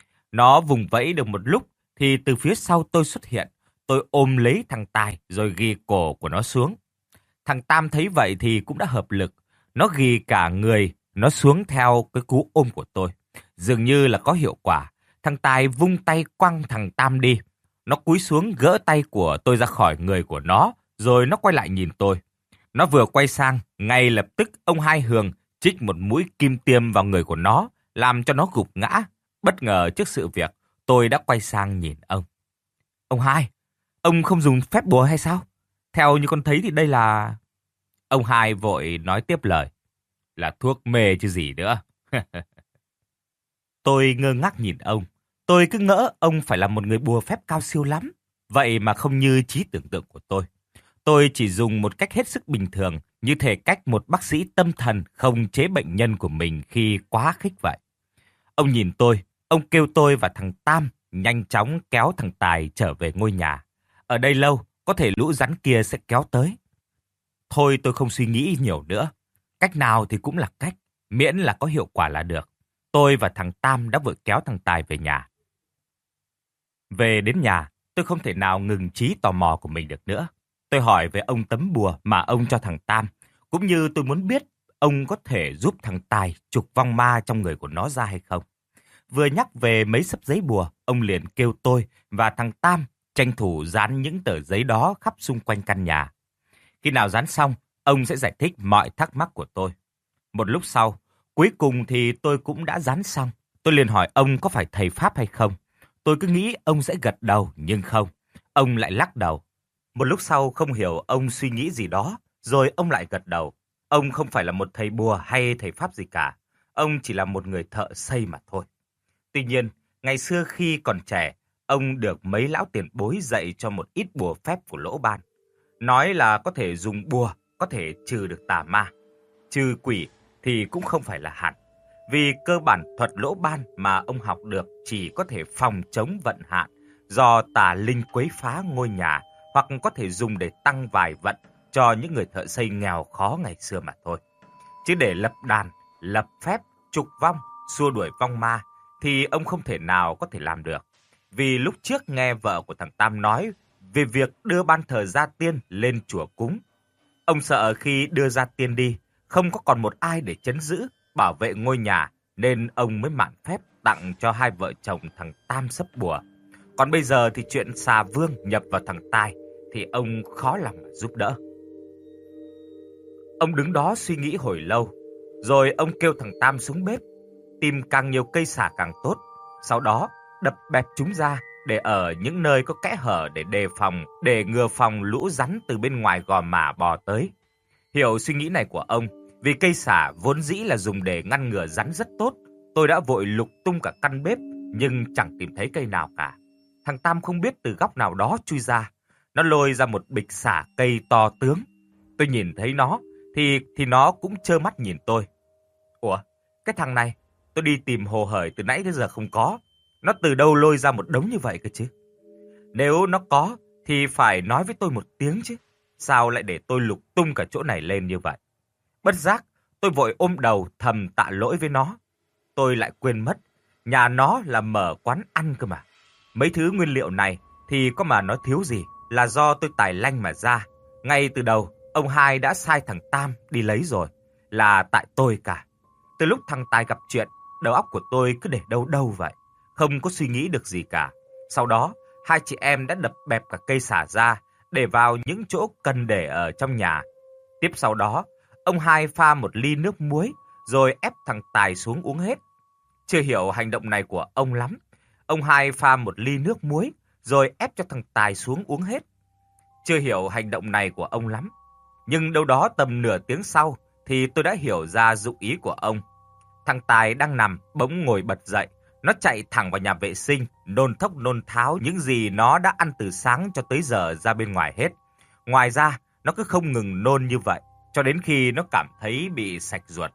Nó vùng vẫy được một lúc thì từ phía sau tôi xuất hiện. Tôi ôm lấy thằng Tài rồi ghi cổ của nó xuống. Thằng Tam thấy vậy thì cũng đã hợp lực. Nó ghi cả người nó xuống theo cái cú ôm của tôi. Dường như là có hiệu quả. Thằng Tài vung tay quăng thằng Tam đi. Nó cúi xuống gỡ tay của tôi ra khỏi người của nó, rồi nó quay lại nhìn tôi. Nó vừa quay sang, ngay lập tức ông Hai Hường trích một mũi kim tiêm vào người của nó, làm cho nó gục ngã. Bất ngờ trước sự việc, tôi đã quay sang nhìn ông. Ông Hai, ông không dùng phép bùa hay sao? Theo như con thấy thì đây là... Ông Hai vội nói tiếp lời. Là thuốc mê chứ gì nữa. Tôi ngơ ngác nhìn ông. Tôi cứ ngỡ ông phải là một người bùa phép cao siêu lắm. Vậy mà không như trí tưởng tượng của tôi. Tôi chỉ dùng một cách hết sức bình thường, như thể cách một bác sĩ tâm thần không chế bệnh nhân của mình khi quá khích vậy. Ông nhìn tôi, ông kêu tôi và thằng Tam nhanh chóng kéo thằng Tài trở về ngôi nhà. Ở đây lâu, có thể lũ rắn kia sẽ kéo tới. Thôi tôi không suy nghĩ nhiều nữa. Cách nào thì cũng là cách, miễn là có hiệu quả là được. Tôi và thằng Tam đã vội kéo thằng Tài về nhà. Về đến nhà, tôi không thể nào ngừng trí tò mò của mình được nữa. Tôi hỏi về ông tấm bùa mà ông cho thằng Tam, cũng như tôi muốn biết ông có thể giúp thằng Tài trục vong ma trong người của nó ra hay không. Vừa nhắc về mấy sấp giấy bùa, ông liền kêu tôi và thằng Tam tranh thủ dán những tờ giấy đó khắp xung quanh căn nhà. Khi nào dán xong, ông sẽ giải thích mọi thắc mắc của tôi. Một lúc sau, cuối cùng thì tôi cũng đã dán xong. Tôi liền hỏi ông có phải thầy Pháp hay không. Tôi cứ nghĩ ông sẽ gật đầu, nhưng không. Ông lại lắc đầu. Một lúc sau không hiểu ông suy nghĩ gì đó, rồi ông lại gật đầu. Ông không phải là một thầy bùa hay thầy Pháp gì cả. Ông chỉ là một người thợ xây mà thôi. Tuy nhiên, ngày xưa khi còn trẻ, ông được mấy lão tiền bối dạy cho một ít bùa phép của Lỗ Ban. Nói là có thể dùng bùa, có thể trừ được tà ma. Trừ quỷ thì cũng không phải là hẳn. Vì cơ bản thuật Lỗ Ban mà ông học được chỉ có thể phòng chống vận hạn do tà linh quấy phá ngôi nhà, hoặc có thể dùng để tăng vài vận cho những người thợ xây nghèo khó ngày xưa mà thôi. Chứ để lập đàn, lập phép, trục vong, xua đuổi vong ma thì ông không thể nào có thể làm được. Vì lúc trước nghe vợ của thằng Tam nói về việc đưa ban thờ gia tiên lên chùa cúng. Ông sợ khi đưa gia tiên đi, không có còn một ai để trấn giữ, bảo vệ ngôi nhà, nên ông mới mạn phép tặng cho hai vợ chồng thằng Tam sấp bùa. Còn bây giờ thì chuyện xà vương nhập vào thằng Tài thì ông khó lòng mà giúp đỡ. Ông đứng đó suy nghĩ hồi lâu, rồi ông kêu thằng Tam xuống bếp, tìm càng nhiều cây sả càng tốt. Sau đó đập bẹp chúng ra để ở những nơi có kẽ hở để đề phòng, để ngừa phòng lũ rắn từ bên ngoài gò mả bò tới. Hiểu suy nghĩ này của ông, vì cây sả vốn dĩ là dùng để ngăn ngừa rắn rất tốt, tôi đã vội lục tung cả căn bếp nhưng chẳng tìm thấy cây nào cả. Thằng Tam không biết từ góc nào đó chui ra, nó lôi ra một bịch sả cây to tướng. Tôi nhìn thấy nó thì nó cũng trơ mắt nhìn tôi. Ủa, cái thằng này, tôi đi tìm hồ hởi từ nãy tới giờ không có. Nó từ đâu lôi ra một đống như vậy cơ chứ? Nếu nó có thì phải nói với tôi một tiếng chứ. Sao lại để tôi lục tung cả chỗ này lên như vậy? Bất giác, tôi vội ôm đầu thầm tạ lỗi với nó. Tôi lại quên mất, nhà nó là mở quán ăn cơ mà. Mấy thứ nguyên liệu này thì có mà nó thiếu gì là do tôi tài lanh mà ra. Ngay từ đầu, ông hai đã sai thằng Tam đi lấy rồi. Là tại tôi cả. Từ lúc thằng Tài gặp chuyện, đầu óc của tôi cứ để đâu đâu vậy. Không có suy nghĩ được gì cả. Sau đó, hai chị em đã đập bẹp cả cây sả ra để vào những chỗ cần để ở trong nhà. Tiếp sau đó, ông hai pha một ly nước muối rồi ép thằng Tài xuống uống hết. Chưa hiểu hành động này của ông lắm. Ông hai pha một ly nước muối rồi ép cho thằng Tài xuống uống hết. Chưa hiểu hành động này của ông lắm. Nhưng đâu đó tầm nửa tiếng sau thì tôi đã hiểu ra dụng ý của ông. Thằng Tài đang nằm bỗng ngồi bật dậy. Nó chạy thẳng vào nhà vệ sinh, nôn thốc nôn tháo những gì nó đã ăn từ sáng cho tới giờ ra bên ngoài hết. Ngoài ra, nó cứ không ngừng nôn như vậy, cho đến khi nó cảm thấy bị sạch ruột.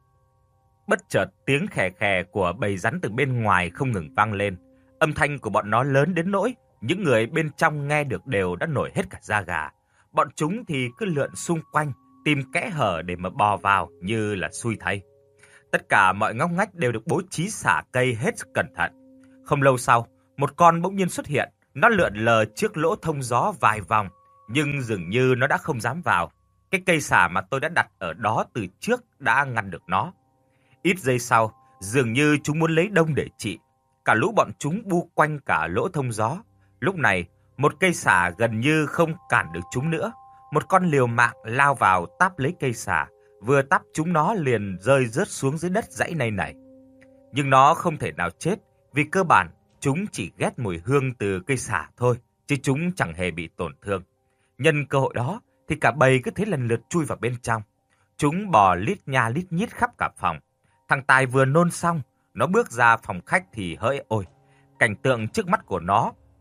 Bất chợt tiếng khè khè của bầy rắn từ bên ngoài không ngừng vang lên. Âm thanh của bọn nó lớn đến nỗi những người bên trong nghe được đều đã nổi hết cả da gà. Bọn chúng thì cứ lượn xung quanh, tìm kẽ hở để mà bò vào như là xui thay. Tất cả mọi ngóc ngách đều được bố trí xả cây hết sức cẩn thận. Không lâu sau, một con bỗng nhiên xuất hiện. Nó lượn lờ trước lỗ thông gió vài vòng, nhưng dường như nó đã không dám vào. Cái cây xả mà tôi đã đặt ở đó từ trước đã ngăn được nó. Ít giây sau, dường như chúng muốn lấy đông để trị. Cả lũ bọn chúng bu quanh cả lỗ thông gió. Lúc này, một cây xả gần như không cản được chúng nữa. Một con liều mạng lao vào táp lấy cây xả. Vừa táp chúng nó liền rơi rớt xuống dưới đất dãy này này. Nhưng nó không thể nào chết, vì cơ bản chúng chỉ ghét mùi hương từ cây xả thôi, chứ chúng chẳng hề bị tổn thương. Nhân cơ hội đó thì cả bầy cứ thế lần lượt chui vào bên trong. Chúng bò lít nha lít nhít khắp cả phòng. Thằng Tài vừa nôn xong, nó bước ra phòng khách thì hỡi ôi, cảnh tượng trước mắt của nó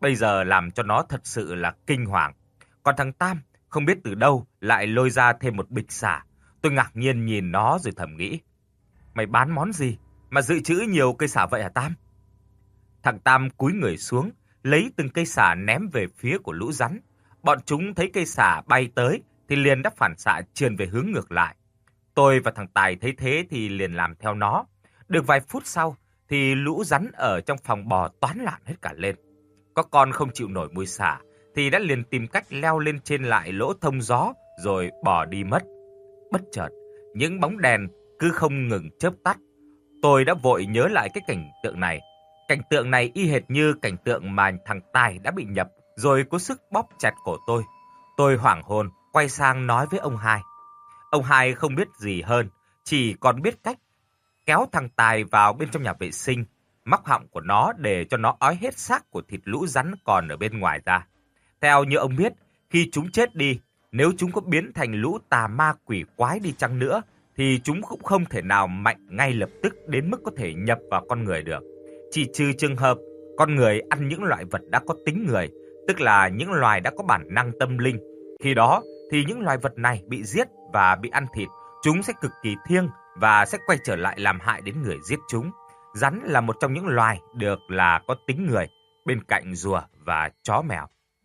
Bây giờ làm cho nó thật sự là kinh hoàng. Còn thằng Tam không biết từ đâu lại lôi ra thêm một bịch sả. Tôi ngạc nhiên nhìn nó rồi thầm nghĩ, mày bán món gì mà dự trữ nhiều cây sả vậy hả Tam? Thằng Tam cúi người xuống, lấy từng cây sả ném về phía của lũ rắn. Bọn chúng thấy cây sả bay tới thì liền đắp phản xạ trườn về hướng ngược lại. Tôi và thằng Tài thấy thế thì liền làm theo nó. Được vài phút sau thì lũ rắn ở trong phòng bò toán loạn hết cả lên. Có con không chịu nổi mùi sả thì đã liền tìm cách leo lên trên lại lỗ thông gió rồi bỏ đi mất. Bất chợt, những bóng đèn cứ không ngừng chớp tắt. Tôi đã vội nhớ lại cái cảnh tượng này. Cảnh tượng này y hệt như cảnh tượng mà thằng Tài đã bị nhập rồi cố sức bóp chặt cổ tôi. Tôi hoảng hồn quay sang nói với ông Hai. Ông Hai không biết gì hơn, chỉ còn biết cách kéo thằng Tài vào bên trong nhà vệ sinh, móc họng của nó để cho nó ói hết xác của thịt lũ rắn còn ở bên ngoài ra. Theo như ông biết, khi chúng chết đi, nếu chúng có biến thành lũ tà ma quỷ quái đi chăng nữa, thì chúng cũng không thể nào mạnh ngay lập tức đến mức có thể nhập vào con người được. Chỉ trừ trường hợp con người ăn những loại vật đã có tính người, tức là những loài đã có bản năng tâm linh. Khi đó thì những loài vật này bị giết và bị ăn thịt, chúng sẽ cực kỳ thiêng và sẽ quay trở lại làm hại đến người giết chúng. Rắn là một trong những loài được là có tính người, bên cạnh rùa và chó mèo.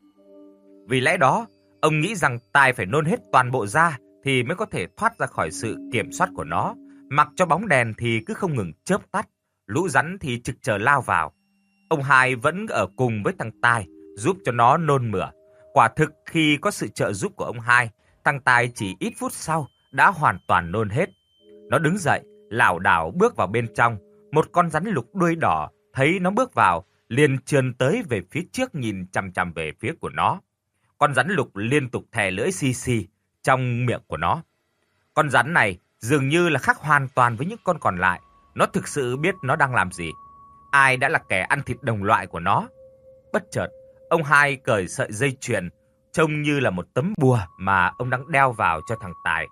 Vì lẽ đó, ông nghĩ rằng Tài phải nôn hết toàn bộ ra thì mới có thể thoát ra khỏi sự kiểm soát của nó. Mặc cho bóng đèn thì cứ không ngừng chớp tắt, lũ rắn thì trực chờ lao vào. Ông Hai vẫn ở cùng với thằng Tài giúp cho nó nôn mửa. Quả thực khi có sự trợ giúp của ông Hai, thằng Tài chỉ ít phút sau đã hoàn toàn nôn hết. Nó đứng dậy, lảo đảo bước vào bên trong. Một con rắn lục đuôi đỏ thấy nó bước vào, liền trườn tới về phía trước nhìn chằm chằm về phía của nó. Con rắn lục liên tục thè lưỡi xì xì trong miệng của nó. Con rắn này dường như là khác hoàn toàn với những con còn lại. Nó thực sự biết nó đang làm gì. Ai đã là kẻ ăn thịt đồng loại của nó. Bất chợt, ông Hai cởi sợi dây chuyền trông như là một tấm bùa mà ông đang đeo vào cho thằng Tài.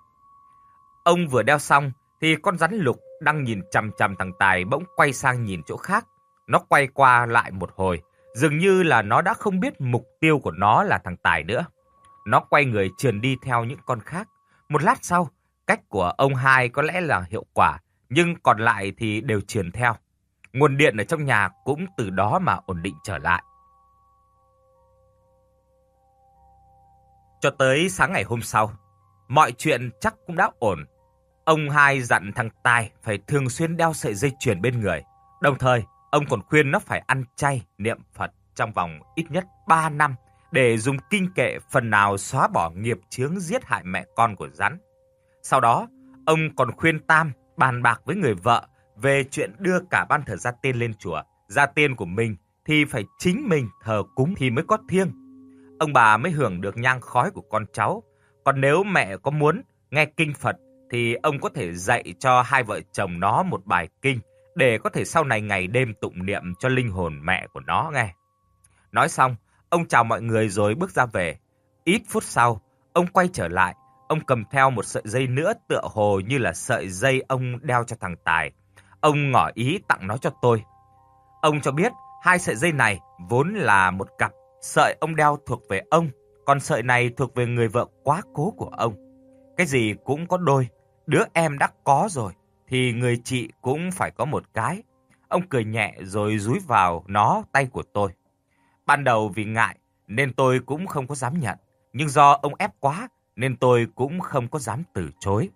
Ông vừa đeo xong thì con rắn lục đang nhìn chằm chằm thằng Tài bỗng quay sang nhìn chỗ khác. Nó quay qua lại một hồi, dường như là nó đã không biết mục tiêu của nó là thằng Tài nữa. Nó quay người trườn đi theo những con khác. Một lát sau, cách của ông Hai có lẽ là hiệu quả, nhưng còn lại thì đều trườn theo. Nguồn điện ở trong nhà cũng từ đó mà ổn định trở lại. Cho tới sáng ngày hôm sau, mọi chuyện chắc cũng đã ổn. Ông Hai dặn thằng Tài phải thường xuyên đeo sợi dây chuyền bên người. Đồng thời, ông còn khuyên nó phải ăn chay, niệm Phật trong vòng ít nhất 3 năm để dùng kinh kệ phần nào xóa bỏ nghiệp chướng giết hại mẹ con của rắn. Sau đó, ông còn khuyên Tam bàn bạc với người vợ về chuyện đưa cả ban thờ gia tiên lên chùa. Gia tiên của mình thì phải chính mình thờ cúng thì mới có thiêng. Ông bà mới hưởng được nhang khói của con cháu. Còn nếu mẹ có muốn nghe kinh Phật thì ông có thể dạy cho hai vợ chồng nó một bài kinh để có thể sau này ngày đêm tụng niệm cho linh hồn mẹ của nó nghe. Nói xong, ông chào mọi người rồi bước ra về. Ít phút sau, ông quay trở lại. Ông cầm theo một sợi dây nữa tựa hồ như là sợi dây ông đeo cho thằng Tài. Ông ngỏ ý tặng nó cho tôi. Ông cho biết hai sợi dây này vốn là một cặp. Sợi ông đeo thuộc về ông, còn sợi này thuộc về người vợ quá cố của ông. Cái gì cũng có đôi, đứa em đã có rồi, thì người chị cũng phải có một cái. Ông cười nhẹ rồi dúi vào nó tay của tôi. Ban đầu vì ngại nên tôi cũng không có dám nhận, nhưng do ông ép quá nên tôi cũng không có dám từ chối.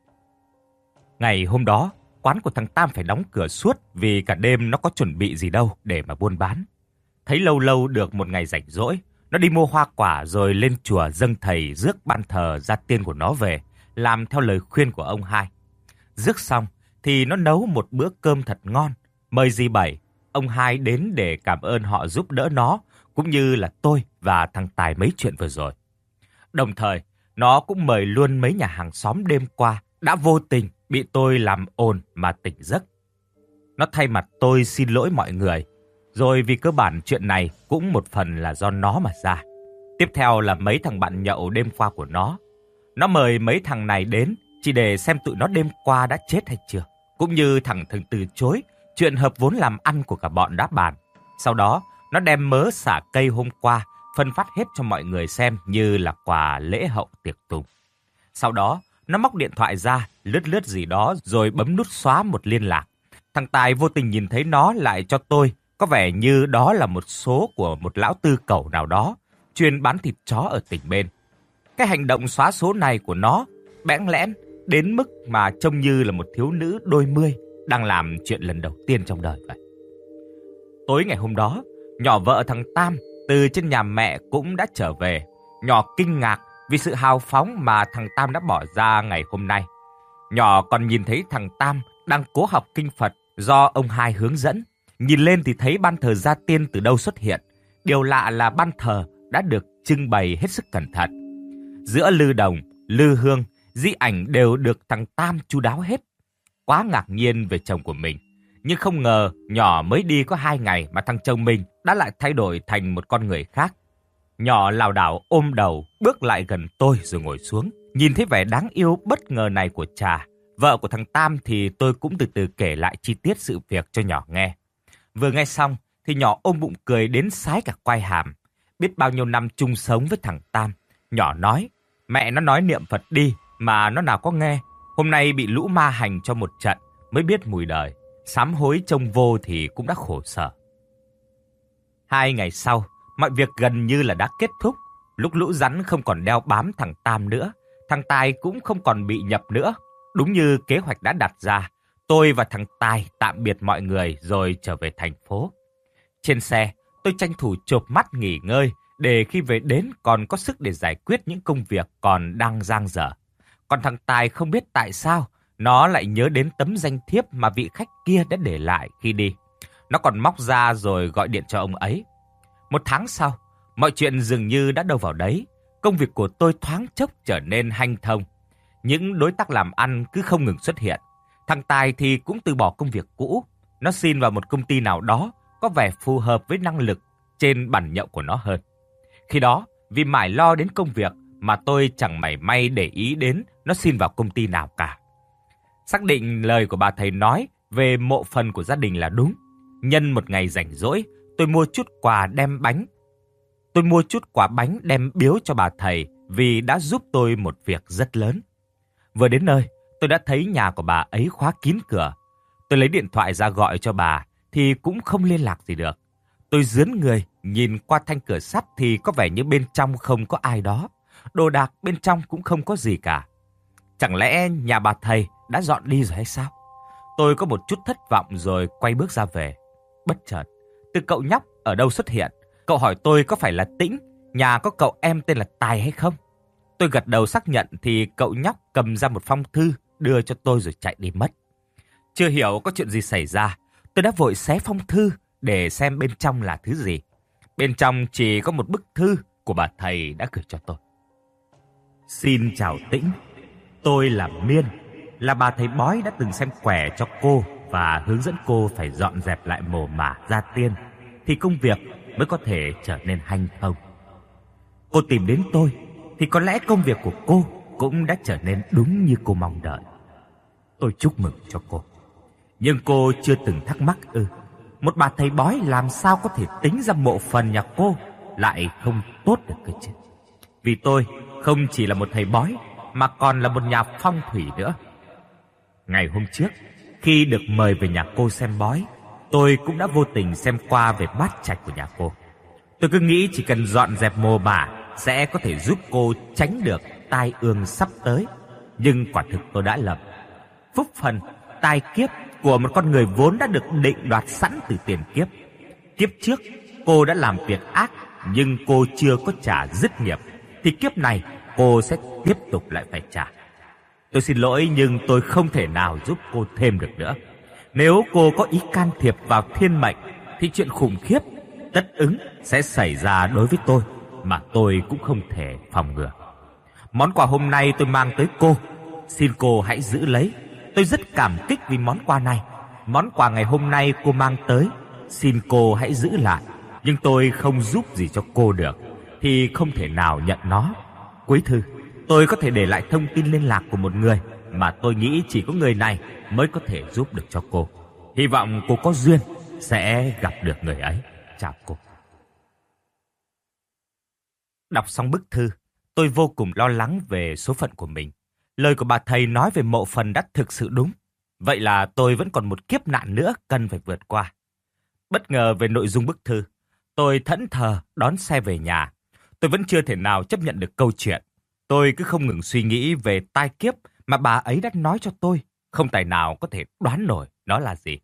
Ngày hôm đó, quán của thằng Tam phải đóng cửa suốt vì cả đêm nó có chuẩn bị gì đâu để mà buôn bán. Thấy lâu lâu được một ngày rảnh rỗi, nó đi mua hoa quả rồi lên chùa dâng thầy rước ban thờ gia tiên của nó về, làm theo lời khuyên của ông Hai. Rước xong thì nó nấu một bữa cơm thật ngon, mời dì Bảy, ông Hai đến để cảm ơn họ giúp đỡ nó, cũng như là tôi và thằng Tài mấy chuyện vừa rồi. Đồng thời, nó cũng mời luôn mấy nhà hàng xóm đêm qua đã vô tình bị tôi làm ồn mà tỉnh giấc. Nó thay mặt tôi xin lỗi mọi người, rồi vì cơ bản chuyện này cũng một phần là do nó mà ra. Tiếp theo là mấy thằng bạn nhậu đêm qua của nó. Nó mời mấy thằng này đến chỉ để xem tụi nó đêm qua đã chết hay chưa, cũng như thằng thường từ chối chuyện hợp vốn làm ăn của cả bọn đã bàn. Sau đó, Nó đem mớ xả cây hôm qua phân phát hết cho mọi người xem như là quà lễ hậu tiệc tùng. Sau đó, nó móc điện thoại ra, lướt gì đó rồi bấm nút xóa một liên lạc. Thằng Tài vô tình nhìn thấy nó lại cho tôi, có vẻ như đó là một số của một lão tư cẩu nào đó, chuyên bán thịt chó ở tỉnh bên. Cái hành động xóa số này của nó bẽn lẽn đến mức mà trông như là một thiếu nữ đôi mươi đang làm chuyện lần đầu tiên trong đời vậy. Tối ngày hôm đó, nhỏ vợ thằng Tam từ trên nhà mẹ cũng đã trở về. Nhỏ kinh ngạc vì sự hào phóng mà thằng Tam đã bỏ ra ngày hôm nay. Nhỏ còn nhìn thấy thằng Tam đang cố học kinh Phật do ông Hai hướng dẫn. Nhìn lên thì thấy ban thờ gia tiên từ đâu xuất hiện. Điều lạ là ban thờ đã được trưng bày hết sức cẩn thận. Giữa lư đồng, lư hương, di ảnh đều được thằng Tam chu đáo hết. Quá ngạc nhiên về chồng của mình. Nhưng không ngờ nhỏ mới đi có 2 ngày mà thằng chồng mình đã lại thay đổi thành một con người khác. Nhỏ lảo đảo ôm đầu, bước lại gần tôi rồi ngồi xuống. Nhìn thấy vẻ đáng yêu bất ngờ này của Trà, vợ của thằng Tam, thì tôi cũng từ từ kể lại chi tiết sự việc cho nhỏ nghe. Vừa nghe xong thì nhỏ ôm bụng cười đến sái cả quai hàm. Biết bao nhiêu năm chung sống với thằng Tam, nhỏ nói, mẹ nó nói niệm Phật đi mà nó nào có nghe. Hôm nay bị lũ ma hành cho một trận mới biết mùi đời. Sám hối trông vô thì cũng đã khổ sở. 2 ngày sau, mọi việc gần như là đã kết thúc. Lúc lũ rắn không còn đeo bám thằng Tam nữa, thằng Tài cũng không còn bị nhập nữa. Đúng như kế hoạch đã đặt ra, tôi và thằng Tài tạm biệt mọi người rồi trở về thành phố. Trên xe, tôi tranh thủ chợp mắt nghỉ ngơi để khi về đến còn có sức để giải quyết những công việc còn đang dang dở. Còn thằng Tài không biết tại sao, nó lại nhớ đến tấm danh thiếp mà vị khách kia đã để lại khi đi. Nó còn móc ra rồi gọi điện cho ông ấy. 1 tháng sau, mọi chuyện dường như đã đâu vào đấy. Công việc của tôi thoáng chốc trở nên hanh thông. Những đối tác làm ăn cứ không ngừng xuất hiện. Thằng Tài thì cũng từ bỏ công việc cũ. Nó xin vào một công ty nào đó có vẻ phù hợp với năng lực trên bản nhậu của nó hơn. Khi đó, vì mải lo đến công việc mà tôi chẳng mảy may để ý đến nó xin vào công ty nào cả. Xác định lời của bà thầy nói về mộ phần của gia đình là đúng. Nhân một ngày rảnh rỗi, tôi mua chút quà bánh đem biếu cho bà thầy vì đã giúp tôi một việc rất lớn. Vừa đến nơi, tôi đã thấy nhà của bà ấy khóa kín cửa. Tôi lấy điện thoại ra gọi cho bà thì cũng không liên lạc gì được. Tôi rướn người nhìn qua thanh cửa sắt thì có vẻ như bên trong không có ai đó. Đồ đạc bên trong cũng không có gì cả. Chẳng lẽ nhà bà thầy đã dọn đi rồi hay sao? Tôi có một chút thất vọng rồi quay bước ra về. Bất chợt, từ cậu nhóc ở đâu xuất hiện. Cậu hỏi tôi có phải là Tĩnh, nhà có cậu em tên là Tài hay không? Tôi gật đầu xác nhận thì cậu nhóc cầm ra một phong thư đưa cho tôi rồi chạy đi mất. Chưa hiểu có chuyện gì xảy ra, tôi đã vội xé phong thư để xem bên trong là thứ gì. Bên trong chỉ có một bức thư của bà thầy đã gửi cho tôi. Xin chào Tĩnh, tôi là Miên, là bà thầy bói đã từng xem quẻ cho cô và hướng dẫn cô phải dọn dẹp lại mồ mả gia tiên thì công việc mới có thể trở nên hanh thông. Cô tìm đến tôi thì có lẽ công việc của cô cũng đã trở nên đúng như cô mong đợi. Tôi chúc mừng cho cô. Nhưng cô chưa từng thắc mắc ư? Một bà thầy bói làm sao có thể tính ra mộ phần nhà cô lại không tốt được cơ chứ? Vì tôi không chỉ là một thầy bói mà còn là một nhà phong thủy nữa. Ngày hôm trước, khi được mời về nhà cô xem bói, tôi cũng đã vô tình xem qua về bát trạch của nhà cô. Tôi cứ nghĩ chỉ cần dọn dẹp mồ mả sẽ có thể giúp cô tránh được tai ương sắp tới. Nhưng quả thực tôi đã lầm. Phúc phần, tai kiếp của một con người vốn đã được định đoạt sẵn từ tiền kiếp. Kiếp trước, cô đã làm việc ác, nhưng cô chưa có trả dứt nghiệp, thì kiếp này cô sẽ tiếp tục lại phải trả. Tôi xin lỗi nhưng tôi không thể nào giúp cô thêm được nữa. Nếu cô có ý can thiệp vào thiên mệnh, thì chuyện khủng khiếp tất ứng sẽ xảy ra đối với tôi mà tôi cũng không thể phòng ngừa. Món quà hôm nay tôi mang tới cô, xin cô hãy giữ lấy. Tôi rất cảm kích vì món quà này. Món quà ngày hôm nay cô mang tới, xin cô hãy giữ lại. Nhưng tôi không giúp gì cho cô được, thì không thể nào nhận nó. Cuối thư, tôi có thể để lại thông tin liên lạc của một người mà tôi nghĩ chỉ có người này mới có thể giúp được cho cô. Hy vọng cô có duyên sẽ gặp được người ấy. Chào cô. Đọc xong bức thư, tôi vô cùng lo lắng về số phận của mình. Lời của bà thầy nói về mộ phần đã thực sự đúng. Vậy là tôi vẫn còn một kiếp nạn nữa cần phải vượt qua. Bất ngờ về nội dung bức thư, tôi thẫn thờ đón xe về nhà. Tôi vẫn chưa thể nào chấp nhận được câu chuyện. Tôi cứ không ngừng suy nghĩ về tai kiếp mà bà ấy đã nói cho tôi. Không tài nào có thể đoán nổi nó là gì.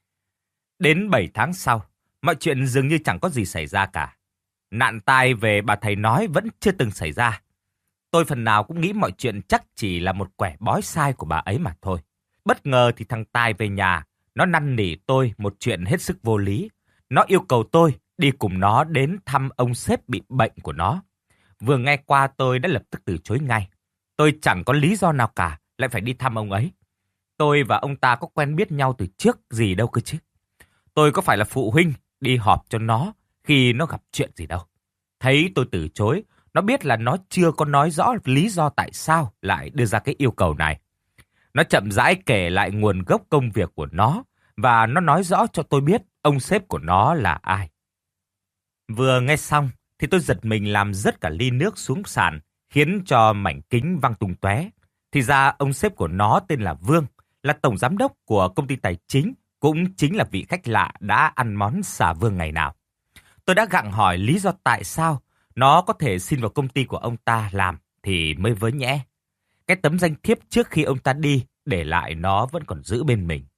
Đến 7 tháng sau, mọi chuyện dường như chẳng có gì xảy ra cả. Nạn tai về bà thầy nói vẫn chưa từng xảy ra. Tôi phần nào cũng nghĩ mọi chuyện chắc chỉ là một quẻ bói sai của bà ấy mà thôi. Bất ngờ thì thằng Tài về nhà, nó năn nỉ tôi một chuyện hết sức vô lý. Nó yêu cầu tôi đi cùng nó đến thăm ông sếp bị bệnh của nó. Vừa nghe qua tôi đã lập tức từ chối ngay. Tôi chẳng có lý do nào cả lại phải đi thăm ông ấy. Tôi và ông ta có quen biết nhau từ trước gì đâu cơ chứ. Tôi có phải là phụ huynh đi họp cho nó khi nó gặp chuyện gì đâu. Thấy tôi từ chối, nó biết là nó chưa có nói rõ lý do tại sao lại đưa ra cái yêu cầu này. Nó chậm rãi kể lại nguồn gốc công việc của nó và nó nói rõ cho tôi biết ông sếp của nó là ai. Vừa nghe xong thì tôi giật mình làm rớt cả ly nước xuống sàn, khiến cho mảnh kính văng tung tóe. Thì ra ông sếp của nó tên là Vương, là tổng giám đốc của công ty tài chính, cũng chính là vị khách lạ đã ăn món xà vương ngày nào. Tôi đã gặng hỏi lý do tại sao nó có thể xin vào công ty của ông ta làm thì mới vớ nhẽ. Cái tấm danh thiếp trước khi ông ta đi để lại nó vẫn còn giữ bên mình.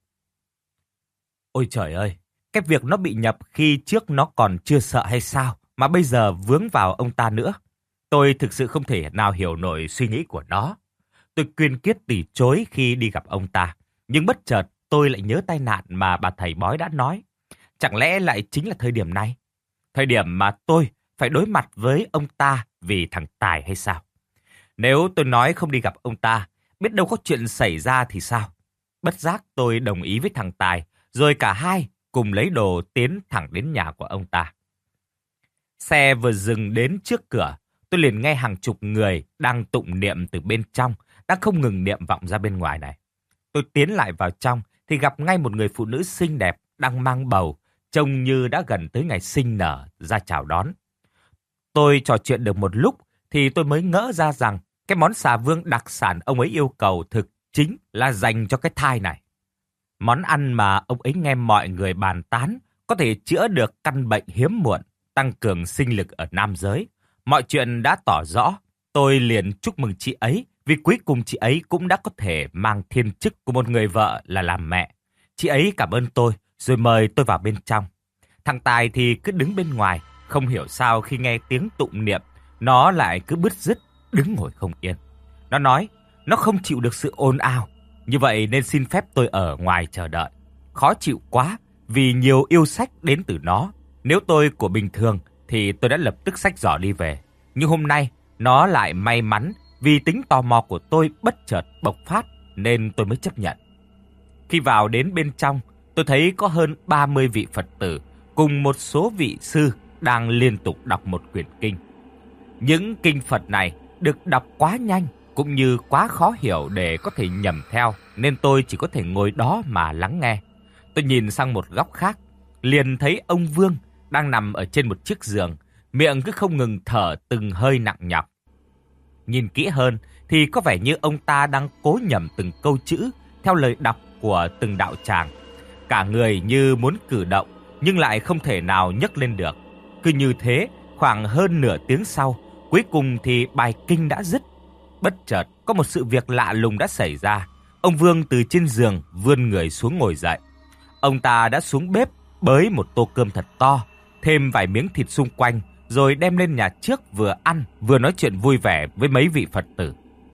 Ôi trời ơi, cái việc nó bị nhập khi trước nó còn chưa sợ hay sao mà bây giờ vướng vào ông ta nữa. Tôi thực sự không thể nào hiểu nổi suy nghĩ của nó. Tôi kiên quyết từ chối khi đi gặp ông ta. Nhưng bất chợt tôi lại nhớ tai nạn mà bà thầy bói đã nói. Chẳng lẽ lại chính là thời điểm này? Thời điểm mà tôi phải đối mặt với ông ta vì thằng Tài hay sao? Nếu tôi nói không đi gặp ông ta, biết đâu có chuyện xảy ra thì sao? Bất giác tôi đồng ý với thằng Tài, rồi cả hai cùng lấy đồ tiến thẳng đến nhà của ông ta. Xe vừa dừng đến trước cửa, tôi liền nghe hàng chục người đang tụng niệm từ bên trong, đang không ngừng niệm vọng ra bên ngoài này. Tôi tiến lại vào trong thì gặp ngay một người phụ nữ xinh đẹp đang mang bầu, trông như đã gần tới ngày sinh nở ra chào đón. Tôi trò chuyện được một lúc thì tôi mới ngỡ ra rằng cái món xà vương đặc sản ông ấy yêu cầu thực chính là dành cho cái thai này. Món ăn mà ông ấy nghe mọi người bàn tán có thể chữa được căn bệnh hiếm muộn, tăng cường sinh lực ở nam giới. Mọi chuyện đã tỏ rõ, tôi liền chúc mừng chị ấy vì cuối cùng chị ấy cũng đã có thể mang thiên chức của một người vợ là làm mẹ. Chị ấy cảm ơn tôi rồi mời tôi vào bên trong. Thằng Tài thì cứ đứng bên ngoài, không hiểu sao khi nghe tiếng tụng niệm, nó lại cứ bứt rứt, đứng ngồi không yên. Nó nói, nó không chịu được sự ồn ào, như vậy nên xin phép tôi ở ngoài chờ đợi. Khó chịu quá vì nhiều yêu sách đến từ nó. Nếu tôi của bình thường thì tôi đã lập tức xách giỏ đi về. Nhưng hôm nay nó lại may mắn vì tính tò mò của tôi bất chợt bộc phát nên tôi mới chấp nhận. Khi vào đến bên trong, tôi thấy có hơn 30 vị Phật tử cùng một số vị sư đang liên tục đọc một quyển kinh. Những kinh Phật này được đọc quá nhanh cũng như quá khó hiểu để có thể nhẩm theo, nên tôi chỉ có thể ngồi đó mà lắng nghe. Tôi nhìn sang một góc khác, liền thấy ông Vương đang nằm ở trên một chiếc giường, miệng cứ không ngừng thở từng hơi nặng nhọc. Nhìn kỹ hơn thì có vẻ như ông ta đang cố nhẩm từng câu chữ theo lời đọc của từng đạo tràng. Cả người như muốn cử động nhưng lại không thể nào nhấc lên được. Cứ như thế, khoảng hơn nửa tiếng sau, cuối cùng thì bài kinh đã dứt. Bất chợt, có một sự việc lạ lùng đã xảy ra. Ông Vương từ trên giường vươn người xuống ngồi dậy. Ông ta đã xuống bếp bới một tô cơm thật to, thêm vài miếng thịt xung quanh, rồi đem lên nhà trước vừa ăn, vừa nói chuyện vui vẻ với mấy vị Phật tử.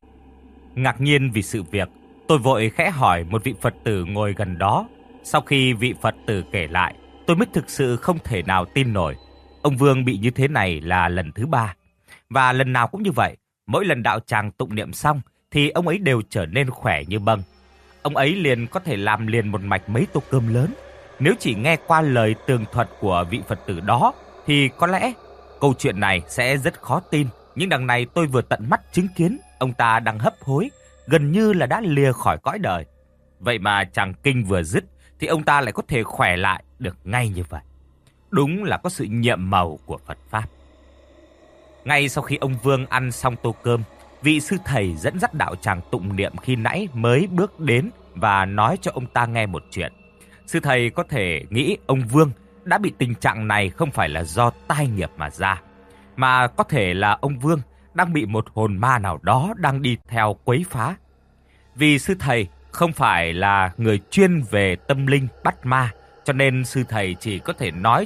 Ngạc nhiên vì sự việc, tôi vội khẽ hỏi một vị Phật tử ngồi gần đó. Sau khi vị Phật tử kể lại, tôi mới thực sự không thể nào tin nổi. Ông Vương bị như thế này là lần thứ 3. Và lần nào cũng như vậy, mỗi lần đạo tràng tụng niệm xong thì ông ấy đều trở nên khỏe như bâng. Ông ấy liền có thể làm liền một mạch mấy tô cơm lớn. Nếu chỉ nghe qua lời tường thuật của vị Phật tử đó thì có lẽ câu chuyện này sẽ rất khó tin. Nhưng đằng này tôi vừa tận mắt chứng kiến ông ta đang hấp hối, gần như là đã lìa khỏi cõi đời. Vậy mà chàng kinh vừa dứt thì ông ta lại có thể khỏe lại được ngay như vậy. Đúng là có sự nhiệm màu của Phật Pháp. Ngay sau khi ông Vương ăn xong tô cơm, vị sư thầy dẫn dắt đạo tràng tụng niệm khi nãy mới bước đến và nói cho ông ta nghe một chuyện. Sư thầy có thể nghĩ ông Vương đã bị tình trạng này không phải là do tai nghiệp mà ra, mà có thể là ông Vương đang bị một hồn ma nào đó đang đi theo quấy phá. Vì sư thầy không phải là người chuyên về tâm linh bắt ma, cho nên sư thầy chỉ có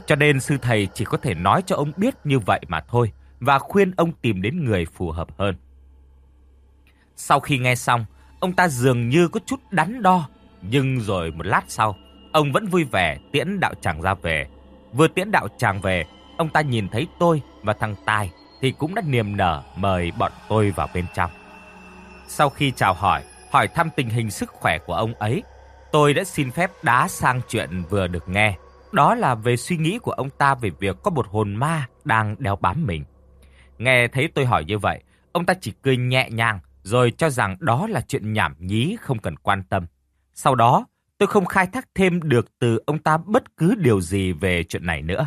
thể nói cho ông biết như vậy mà thôi, và khuyên ông tìm đến người phù hợp hơn. Sau khi nghe xong, ông ta dường như có chút đắn đo, nhưng rồi một lát sau, ông vẫn vui vẻ tiễn đạo tràng ra về. Vừa tiễn đạo tràng về, ông ta nhìn thấy tôi và thằng Tài thì cũng đã niềm nở mời bọn tôi vào bên trong. Sau khi chào hỏi thăm tình hình sức khỏe của ông ấy, tôi đã xin phép đá sang chuyện vừa được nghe. Đó là về suy nghĩ của ông ta về việc có một hồn ma đang đeo bám mình. Nghe thấy tôi hỏi như vậy, ông ta chỉ cười nhẹ nhàng rồi cho rằng đó là chuyện nhảm nhí không cần quan tâm. Sau đó, tôi không khai thác thêm được từ ông ta bất cứ điều gì về chuyện này nữa.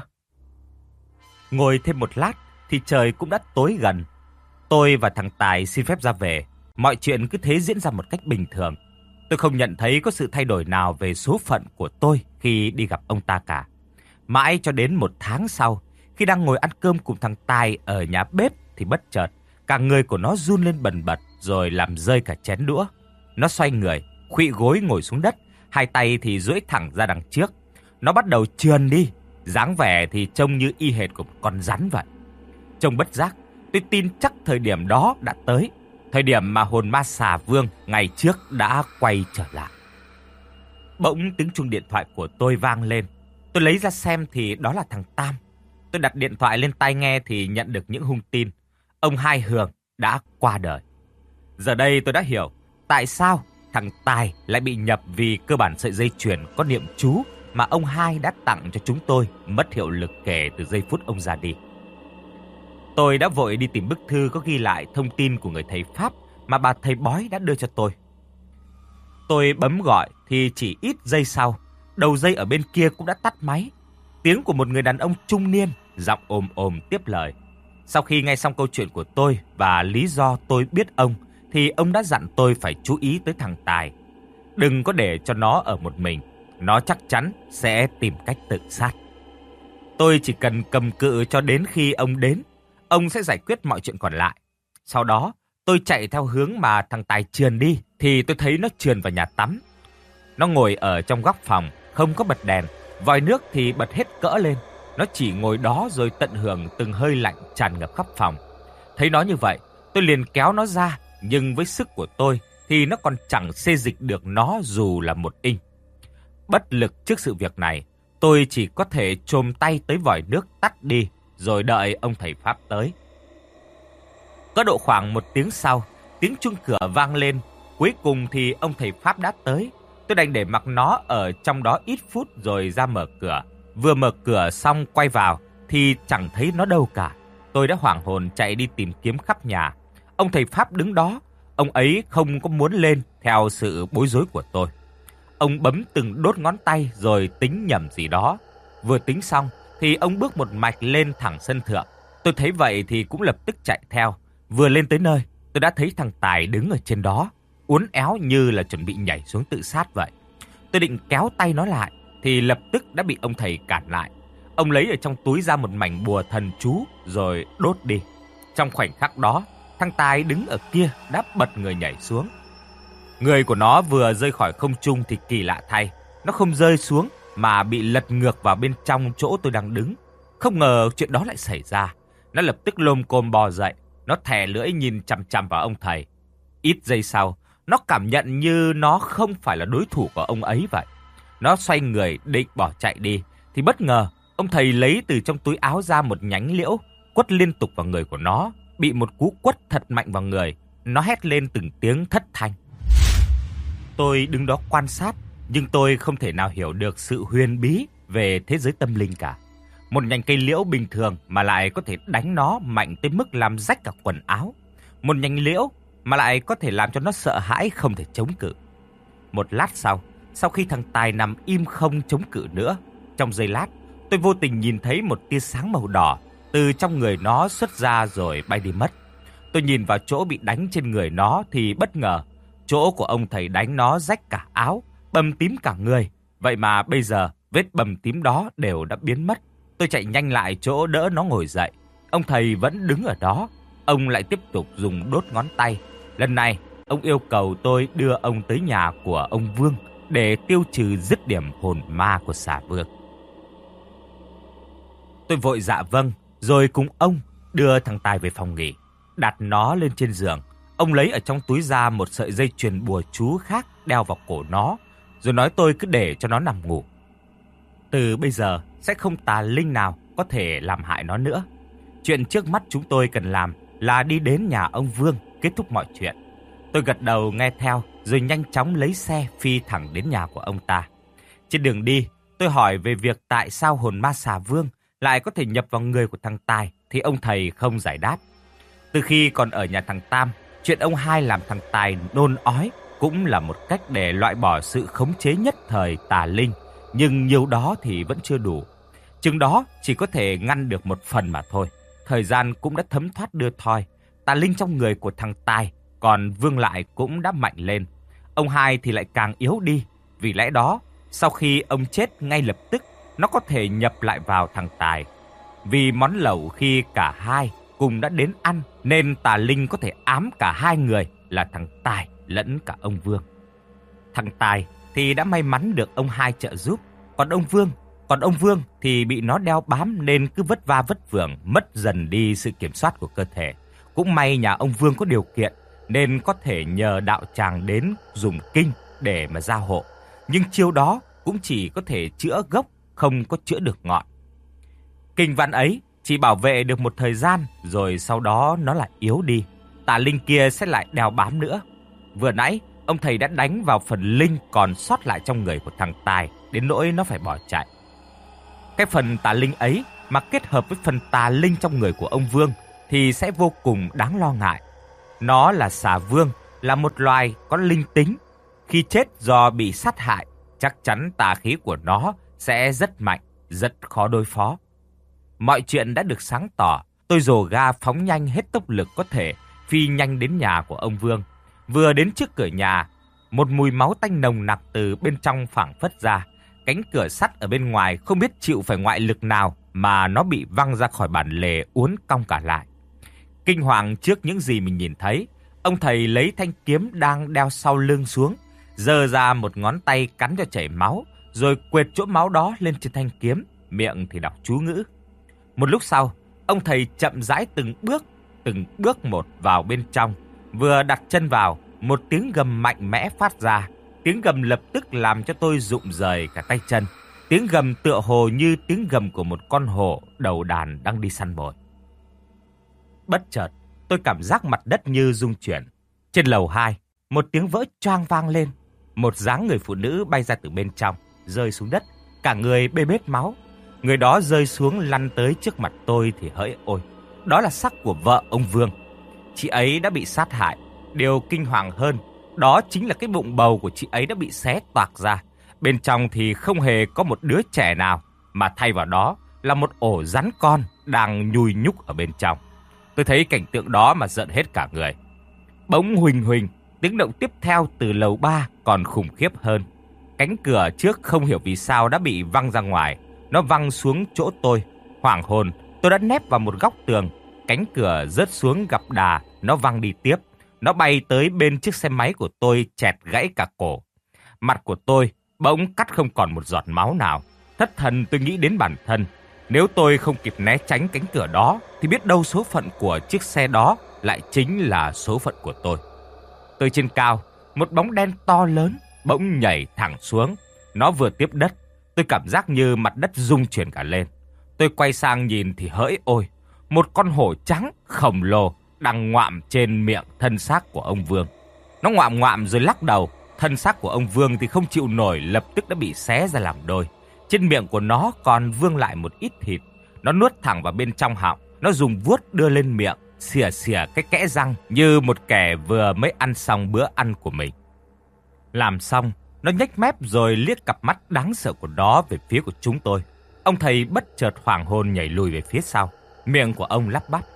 Ngồi thêm một lát thì trời cũng đã tối gần. Tôi và thằng Tài xin phép ra về. Mọi chuyện cứ thế diễn ra một cách bình thường. Tôi không nhận thấy có sự thay đổi nào về số phận của tôi khi đi gặp ông ta cả. Mãi cho đến một tháng sau, khi đang ngồi ăn cơm cùng thằng Tài ở nhà bếp thì bất chợt, cả người của nó run lên bần bật rồi làm rơi cả chén đũa. Nó xoay người, khuỵu gối ngồi xuống đất, hai tay thì duỗi thẳng ra đằng trước. Nó bắt đầu trườn đi, dáng vẻ thì trông như y hệt của một con rắn vậy. Trong bất giác, tôi tin chắc thời điểm đó đã tới, thời điểm mà hồn ma xà vương ngày trước đã quay trở lại. Bỗng tiếng chuông điện thoại của tôi vang lên. Tôi lấy ra xem thì đó là thằng Tam. Tôi đặt điện thoại lên tai nghe thì nhận được những hung tin. Ông Hai Hường đã qua đời. Giờ đây tôi đã hiểu tại sao thằng Tài lại bị nhập vì cơ bản sợi dây chuyền có niệm chú mà ông Hai đã tặng cho chúng tôi mất hiệu lực kể từ giây phút ông ra đi. Tôi đã vội đi tìm bức thư có ghi lại thông tin của người thầy Pháp mà bà thầy bói đã đưa cho tôi. Tôi bấm gọi thì chỉ ít giây sau, đầu dây ở bên kia cũng đã tắt máy. Tiếng của một người đàn ông trung niên, giọng ồm ồm tiếp lời. Sau khi nghe xong câu chuyện của tôi và lý do tôi biết ông, thì ông đã dặn tôi phải chú ý tới thằng Tài. Đừng có để cho nó ở một mình, nó chắc chắn sẽ tìm cách tự sát. Tôi chỉ cần cầm cự cho đến khi ông đến, ông sẽ giải quyết mọi chuyện còn lại. Sau đó, tôi chạy theo hướng mà thằng Tài trườn đi, thì tôi thấy nó trườn vào nhà tắm. Nó ngồi ở trong góc phòng, không có bật đèn, vòi nước thì bật hết cỡ lên. Nó chỉ ngồi đó rồi tận hưởng từng hơi lạnh tràn ngập khắp phòng. Thấy nó như vậy, tôi liền kéo nó ra, nhưng với sức của tôi thì nó còn chẳng xê dịch được nó dù là một inch. Bất lực trước sự việc này, tôi chỉ có thể chồm tay tới vòi nước tắt đi, rồi đợi ông thầy Pháp tới. Có độ khoảng 1 tiếng sau, tiếng chuông cửa vang lên. Cuối cùng thì ông thầy Pháp đã tới. Tôi đành để mặc nó ở trong đó ít phút rồi ra mở cửa. Vừa mở cửa xong quay vào thì chẳng thấy nó đâu cả. Tôi đã hoảng hồn chạy đi tìm kiếm khắp nhà. Ông thầy Pháp đứng đó. Ông ấy không có muốn lên theo sự bối rối của tôi. Ông bấm từng đốt ngón tay rồi tính nhầm gì đó. Vừa tính xong thì ông bước một mạch lên thẳng sân thượng. Tôi thấy vậy thì cũng lập tức chạy theo. Vừa lên tới nơi, tôi đã thấy thằng Tài đứng ở trên đó, uốn éo như là chuẩn bị nhảy xuống tự sát vậy. Tôi định kéo tay nó lại thì lập tức đã bị ông thầy cản lại. Ông lấy ở trong túi ra một mảnh bùa thần chú rồi đốt đi. Trong khoảnh khắc đó, thằng Tài đứng ở kia đã bật người nhảy xuống. Người của nó vừa rơi khỏi không trung thì kỳ lạ thay, nó không rơi xuống mà bị lật ngược vào bên trong chỗ tôi đang đứng. Không ngờ chuyện đó lại xảy ra. Nó lập tức lồm cồm bò dậy, nó thè lưỡi nhìn chằm chằm vào ông thầy. Ít giây sau, nó cảm nhận như nó không phải là đối thủ của ông ấy vậy. Nó xoay người định bỏ chạy đi thì bất ngờ ông thầy lấy từ trong túi áo ra một nhánh liễu, quất liên tục vào người của nó. Bị một cú quất thật mạnh vào người, nó hét lên từng tiếng thất thanh. Tôi đứng đó quan sát, nhưng tôi không thể nào hiểu được sự huyền bí về thế giới tâm linh cả. Một nhành cây liễu bình thường mà lại có thể đánh nó mạnh tới mức làm rách cả quần áo. Một nhành liễu mà lại có thể làm cho nó sợ hãi không thể chống cự. Một lát sau khi thằng Tài nằm im không chống cự nữa, trong giây lát, tôi vô tình nhìn thấy một tia sáng màu đỏ từ trong người nó xuất ra rồi bay đi mất. Tôi nhìn vào chỗ bị đánh trên người nó thì bất ngờ, chỗ của ông thầy đánh nó rách cả áo, bầm tím cả người. Vậy mà bây giờ vết bầm tím đó đều đã biến mất. Tôi chạy nhanh lại chỗ đỡ nó ngồi dậy. Ông thầy vẫn đứng ở đó. Ông lại tiếp tục dùng đốt ngón tay. Lần này, ông yêu cầu tôi đưa ông tới nhà của ông Vương để tiêu trừ dứt điểm hồn ma của xà vương. Tôi vội dạ vâng, rồi cùng ông đưa thằng Tài về phòng nghỉ, đặt nó lên trên giường. Ông lấy ở trong túi ra một sợi dây chuyền bùa chú khác đeo vào cổ nó, rồi nói tôi cứ để cho nó nằm ngủ. Từ bây giờ sẽ không tà linh nào có thể làm hại nó nữa. Chuyện trước mắt chúng tôi cần làm là đi đến nhà ông Vương kết thúc mọi chuyện. Tôi gật đầu nghe theo rồi nhanh chóng lấy xe phi thẳng đến nhà của ông ta. Trên đường đi, tôi hỏi về việc tại sao hồn ma xà vương lại có thể nhập vào người của thằng Tài thì ông thầy không giải đáp. Từ khi còn ở nhà thằng Tam, chuyện ông Hai làm thằng Tài nôn ói cũng là một cách để loại bỏ sự khống chế nhất thời tà linh, nhưng nhiều đó thì vẫn chưa đủ. Chừng đó chỉ có thể ngăn được một phần mà thôi. Thời gian cũng đã thấm thoát đưa thoi, tà linh trong người của thằng Tài, còn Vương lại cũng đã mạnh lên. Ông Hai thì lại càng yếu đi, vì lẽ đó sau khi ông chết ngay lập tức nó có thể nhập lại vào thằng Tài. Vì món lẩu khi cả hai cùng đã đến ăn nên tà linh có thể ám cả hai người là thằng Tài lẫn cả ông Vương. Thằng Tài thì đã may mắn được ông Hai trợ giúp, còn ông Vương thì bị nó đeo bám nên cứ vất va vất vưởng, mất dần đi sự kiểm soát của cơ thể. Cũng may nhà ông Vương có điều kiện nên có thể nhờ đạo tràng đến dùng kinh để mà gia hộ. Nhưng chiêu đó cũng chỉ có thể chữa gốc, không có chữa được ngọn. Kinh văn ấy chỉ bảo vệ được một thời gian rồi sau đó nó lại yếu đi. Tà linh kia sẽ lại đeo bám nữa. Vừa nãy ông thầy đã đánh vào phần linh còn sót lại trong người của thằng Tài đến nỗi nó phải bỏ chạy. Cái phần tà linh ấy mà kết hợp với phần tà linh trong người của ông Vương thì sẽ vô cùng đáng lo ngại. Nó là xà vương, là một loài có linh tính. Khi chết do bị sát hại, chắc chắn tà khí của nó sẽ rất mạnh, rất khó đối phó. Mọi chuyện đã được sáng tỏ, tôi dồ ga phóng nhanh hết tốc lực có thể, phi nhanh đến nhà của ông Vương. Vừa đến trước cửa nhà, một mùi máu tanh nồng nặc từ bên trong phảng phất ra. Cánh cửa sắt ở bên ngoài không biết chịu phải ngoại lực nào mà nó bị văng ra khỏi bản lề uốn cong cả lại. Kinh hoàng trước những gì mình nhìn thấy, ông thầy lấy thanh kiếm đang đeo sau lưng xuống, giơ ra một ngón tay cắn cho chảy máu, rồi quệt chỗ máu đó lên trên thanh kiếm, miệng thì đọc chú ngữ. Một lúc sau, ông thầy chậm rãi từng bước một vào bên trong. Vừa đặt chân vào, một tiếng gầm mạnh mẽ phát ra. Tiếng gầm lập tức làm cho tôi rụng rời cả tay chân. Tiếng gầm tựa hồ như tiếng gầm của một con hổ đầu đàn đang đi săn mồi. Bất chợt, tôi cảm giác mặt đất như rung chuyển. Trên lầu 2, một tiếng vỡ choang vang lên. Một dáng người phụ nữ bay ra từ bên trong, rơi xuống đất, cả người bê bết máu. Người đó rơi xuống lăn tới trước mặt tôi thì hỡi ôi, đó là xác của vợ ông Vương. Chị ấy đã bị sát hại. Điều kinh hoàng hơn, đó chính là cái bụng bầu của chị ấy đã bị xé toạc ra. Bên trong thì không hề có một đứa trẻ nào, mà thay vào đó là một ổ rắn con đang nhùi nhúc ở bên trong. Tôi thấy cảnh tượng đó mà giận hết cả người. Bỗng huỳnh huỳnh, tiếng động tiếp theo từ lầu 3 còn khủng khiếp hơn. Cánh cửa trước không hiểu vì sao đã bị văng ra ngoài. Nó văng xuống chỗ tôi. Hoảng hồn, tôi đã nép vào một góc tường. Cánh cửa rớt xuống gặp đà, nó văng đi tiếp. Nó bay tới bên chiếc xe máy của tôi, chẹt gãy cả cổ. Mặt của tôi bỗng cắt không còn một giọt máu nào. Thất thần tôi nghĩ đến bản thân. Nếu tôi không kịp né tránh cánh cửa đó, thì biết đâu số phận của chiếc xe đó lại chính là số phận của tôi. Từ trên cao, một bóng đen to lớn bỗng nhảy thẳng xuống. Nó vừa tiếp đất, tôi cảm giác như mặt đất rung chuyển cả lên. Tôi quay sang nhìn thì hỡi ôi, một con hổ trắng khổng lồ đang ngoạm trên miệng thân xác của ông Vương. Nó ngoạm ngoạm rồi lắc đầu. Thân xác của ông Vương thì không chịu nổi, lập tức đã bị xé ra làm đôi. Trên miệng của nó còn vương lại một ít thịt. Nó nuốt thẳng vào bên trong họng. Nó dùng vuốt đưa lên miệng, xỉa xỉa cái kẽ răng như một kẻ vừa mới ăn xong bữa ăn của mình. Làm xong, nó nhếch mép rồi liếc cặp mắt đáng sợ của nó về phía của chúng tôi. Ông thầy bất chợt hoảng hồn nhảy lùi về phía sau. Miệng của ông lắp bắp.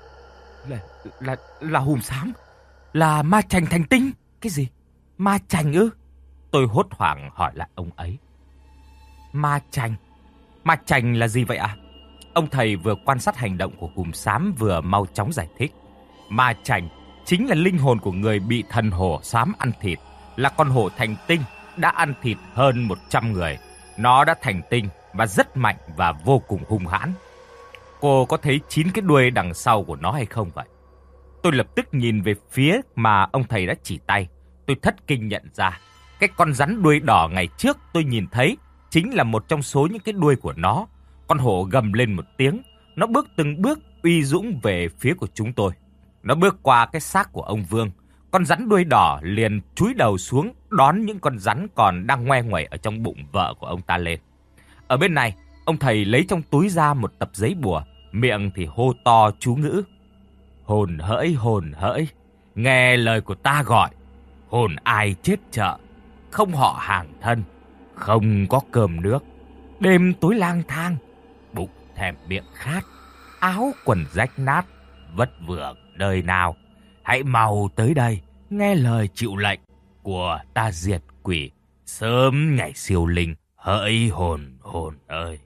Là hùm xám, là ma chành thành tinh. Cái gì? Ma chành ư? Tôi hốt hoảng hỏi lại ông ấy. Ma chành? Ma chành là gì vậy ạ? Ông thầy vừa quan sát hành động của hùm xám vừa mau chóng giải thích. Ma chành chính là linh hồn của người bị thần hổ xám ăn thịt, là con hổ thành tinh đã ăn thịt hơn 100 người. Nó đã thành tinh và rất mạnh và vô cùng hung hãn. Cô có thấy 9 cái đuôi đằng sau của nó hay không vậy? Tôi lập tức nhìn về phía mà ông thầy đã chỉ tay. Tôi thất kinh nhận ra, cái con rắn đuôi đỏ ngày trước tôi nhìn thấy chính là một trong số những cái đuôi của nó. Con hổ gầm lên một tiếng, nó bước từng bước uy dũng về phía của chúng tôi. Nó bước qua cái xác của ông Vương. Con rắn đuôi đỏ liền chúi đầu xuống đón những con rắn còn đang ngoe nguẩy ở trong bụng vợ của ông ta lên. Ở bên này, ông thầy lấy trong túi ra một tập giấy bùa, miệng thì hô to chú ngữ. Hồn hỡi, nghe lời của ta gọi. Hồn ai chết chợ, không họ hàng thân, không có cơm nước, đêm tối lang thang, bụng thèm miệng khát, áo quần rách nát, vất vưởng đời nào. Hãy mau tới đây, nghe lời chịu lệnh của ta diệt quỷ, sớm ngày siêu linh, hỡi hồn ơi.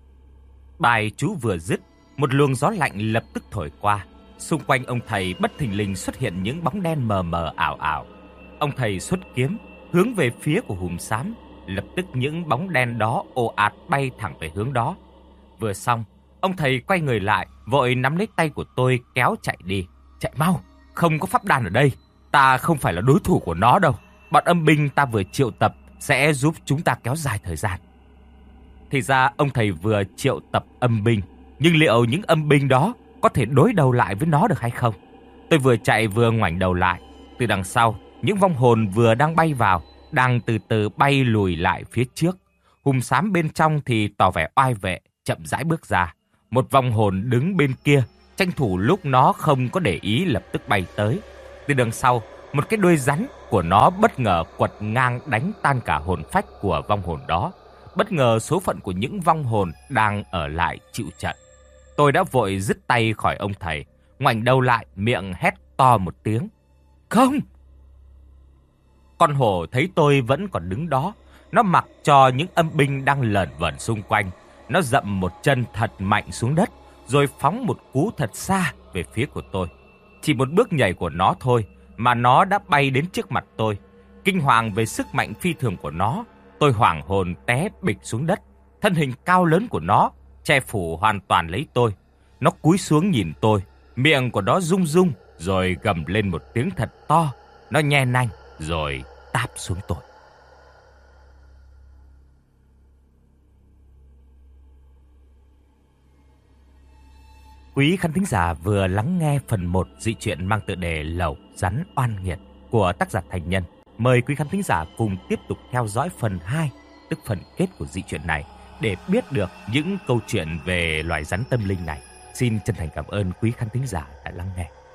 Bài chú vừa dứt, một luồng gió lạnh lập tức thổi qua. Xung quanh ông thầy bất thình lình xuất hiện những bóng đen mờ mờ ảo ảo. Ông thầy xuất kiếm, hướng về phía của hùm xám. Lập tức những bóng đen đó ồ ạt bay thẳng về hướng đó. Vừa xong, ông thầy quay người lại, vội nắm lấy tay của tôi kéo chạy đi. Chạy mau, không có pháp đàn ở đây. Ta không phải là đối thủ của nó đâu. Bọn âm binh ta vừa triệu tập sẽ giúp chúng ta kéo dài thời gian. Thì ra ông thầy vừa triệu tập âm binh, nhưng liệu những âm binh đó có thể đối đầu lại với nó được hay không? Tôi vừa chạy vừa ngoảnh đầu lại. Từ đằng sau, những vong hồn vừa đang bay vào, đang từ từ bay lùi lại phía trước. Hùm xám bên trong thì tỏ vẻ oai vệ, chậm rãi bước ra. Một vong hồn đứng bên kia, tranh thủ lúc nó không có để ý lập tức bay tới. Từ đằng sau, một cái đuôi rắn của nó bất ngờ quật ngang đánh tan cả hồn phách của vong hồn đó. Bất ngờ số phận của những vong hồn đang ở lại chịu trận. Tôi đã vội dứt tay khỏi ông thầy, ngoảnh đầu lại miệng hét to một tiếng. Không! Con hổ thấy tôi vẫn còn đứng đó. Nó mặc cho những âm binh đang lởn vởn xung quanh. Nó dậm một chân thật mạnh xuống đất, rồi phóng một cú thật xa về phía của tôi. Chỉ một bước nhảy của nó thôi mà nó đã bay đến trước mặt tôi. Kinh hoàng về sức mạnh phi thường của nó, tôi hoảng hồn té bịch xuống đất. Thân hình cao lớn của nó che phủ hoàn toàn lấy tôi. Nó cúi xuống nhìn tôi, miệng của nó rung rung rồi gầm lên một tiếng thật to. Nó nhe nanh rồi táp xuống tôi. Quý khán thính giả vừa lắng nghe phần 1 dị truyện mang tựa đề Lẩu Rắn Oan Nghiệt của tác giả Thành Nhân. Mời quý khán thính giả cùng tiếp tục theo dõi phần 2, tức phần kết của dị truyện này để biết được những câu chuyện về loài rắn tâm linh này. Xin chân thành cảm ơn quý khán thính giả đã lắng nghe.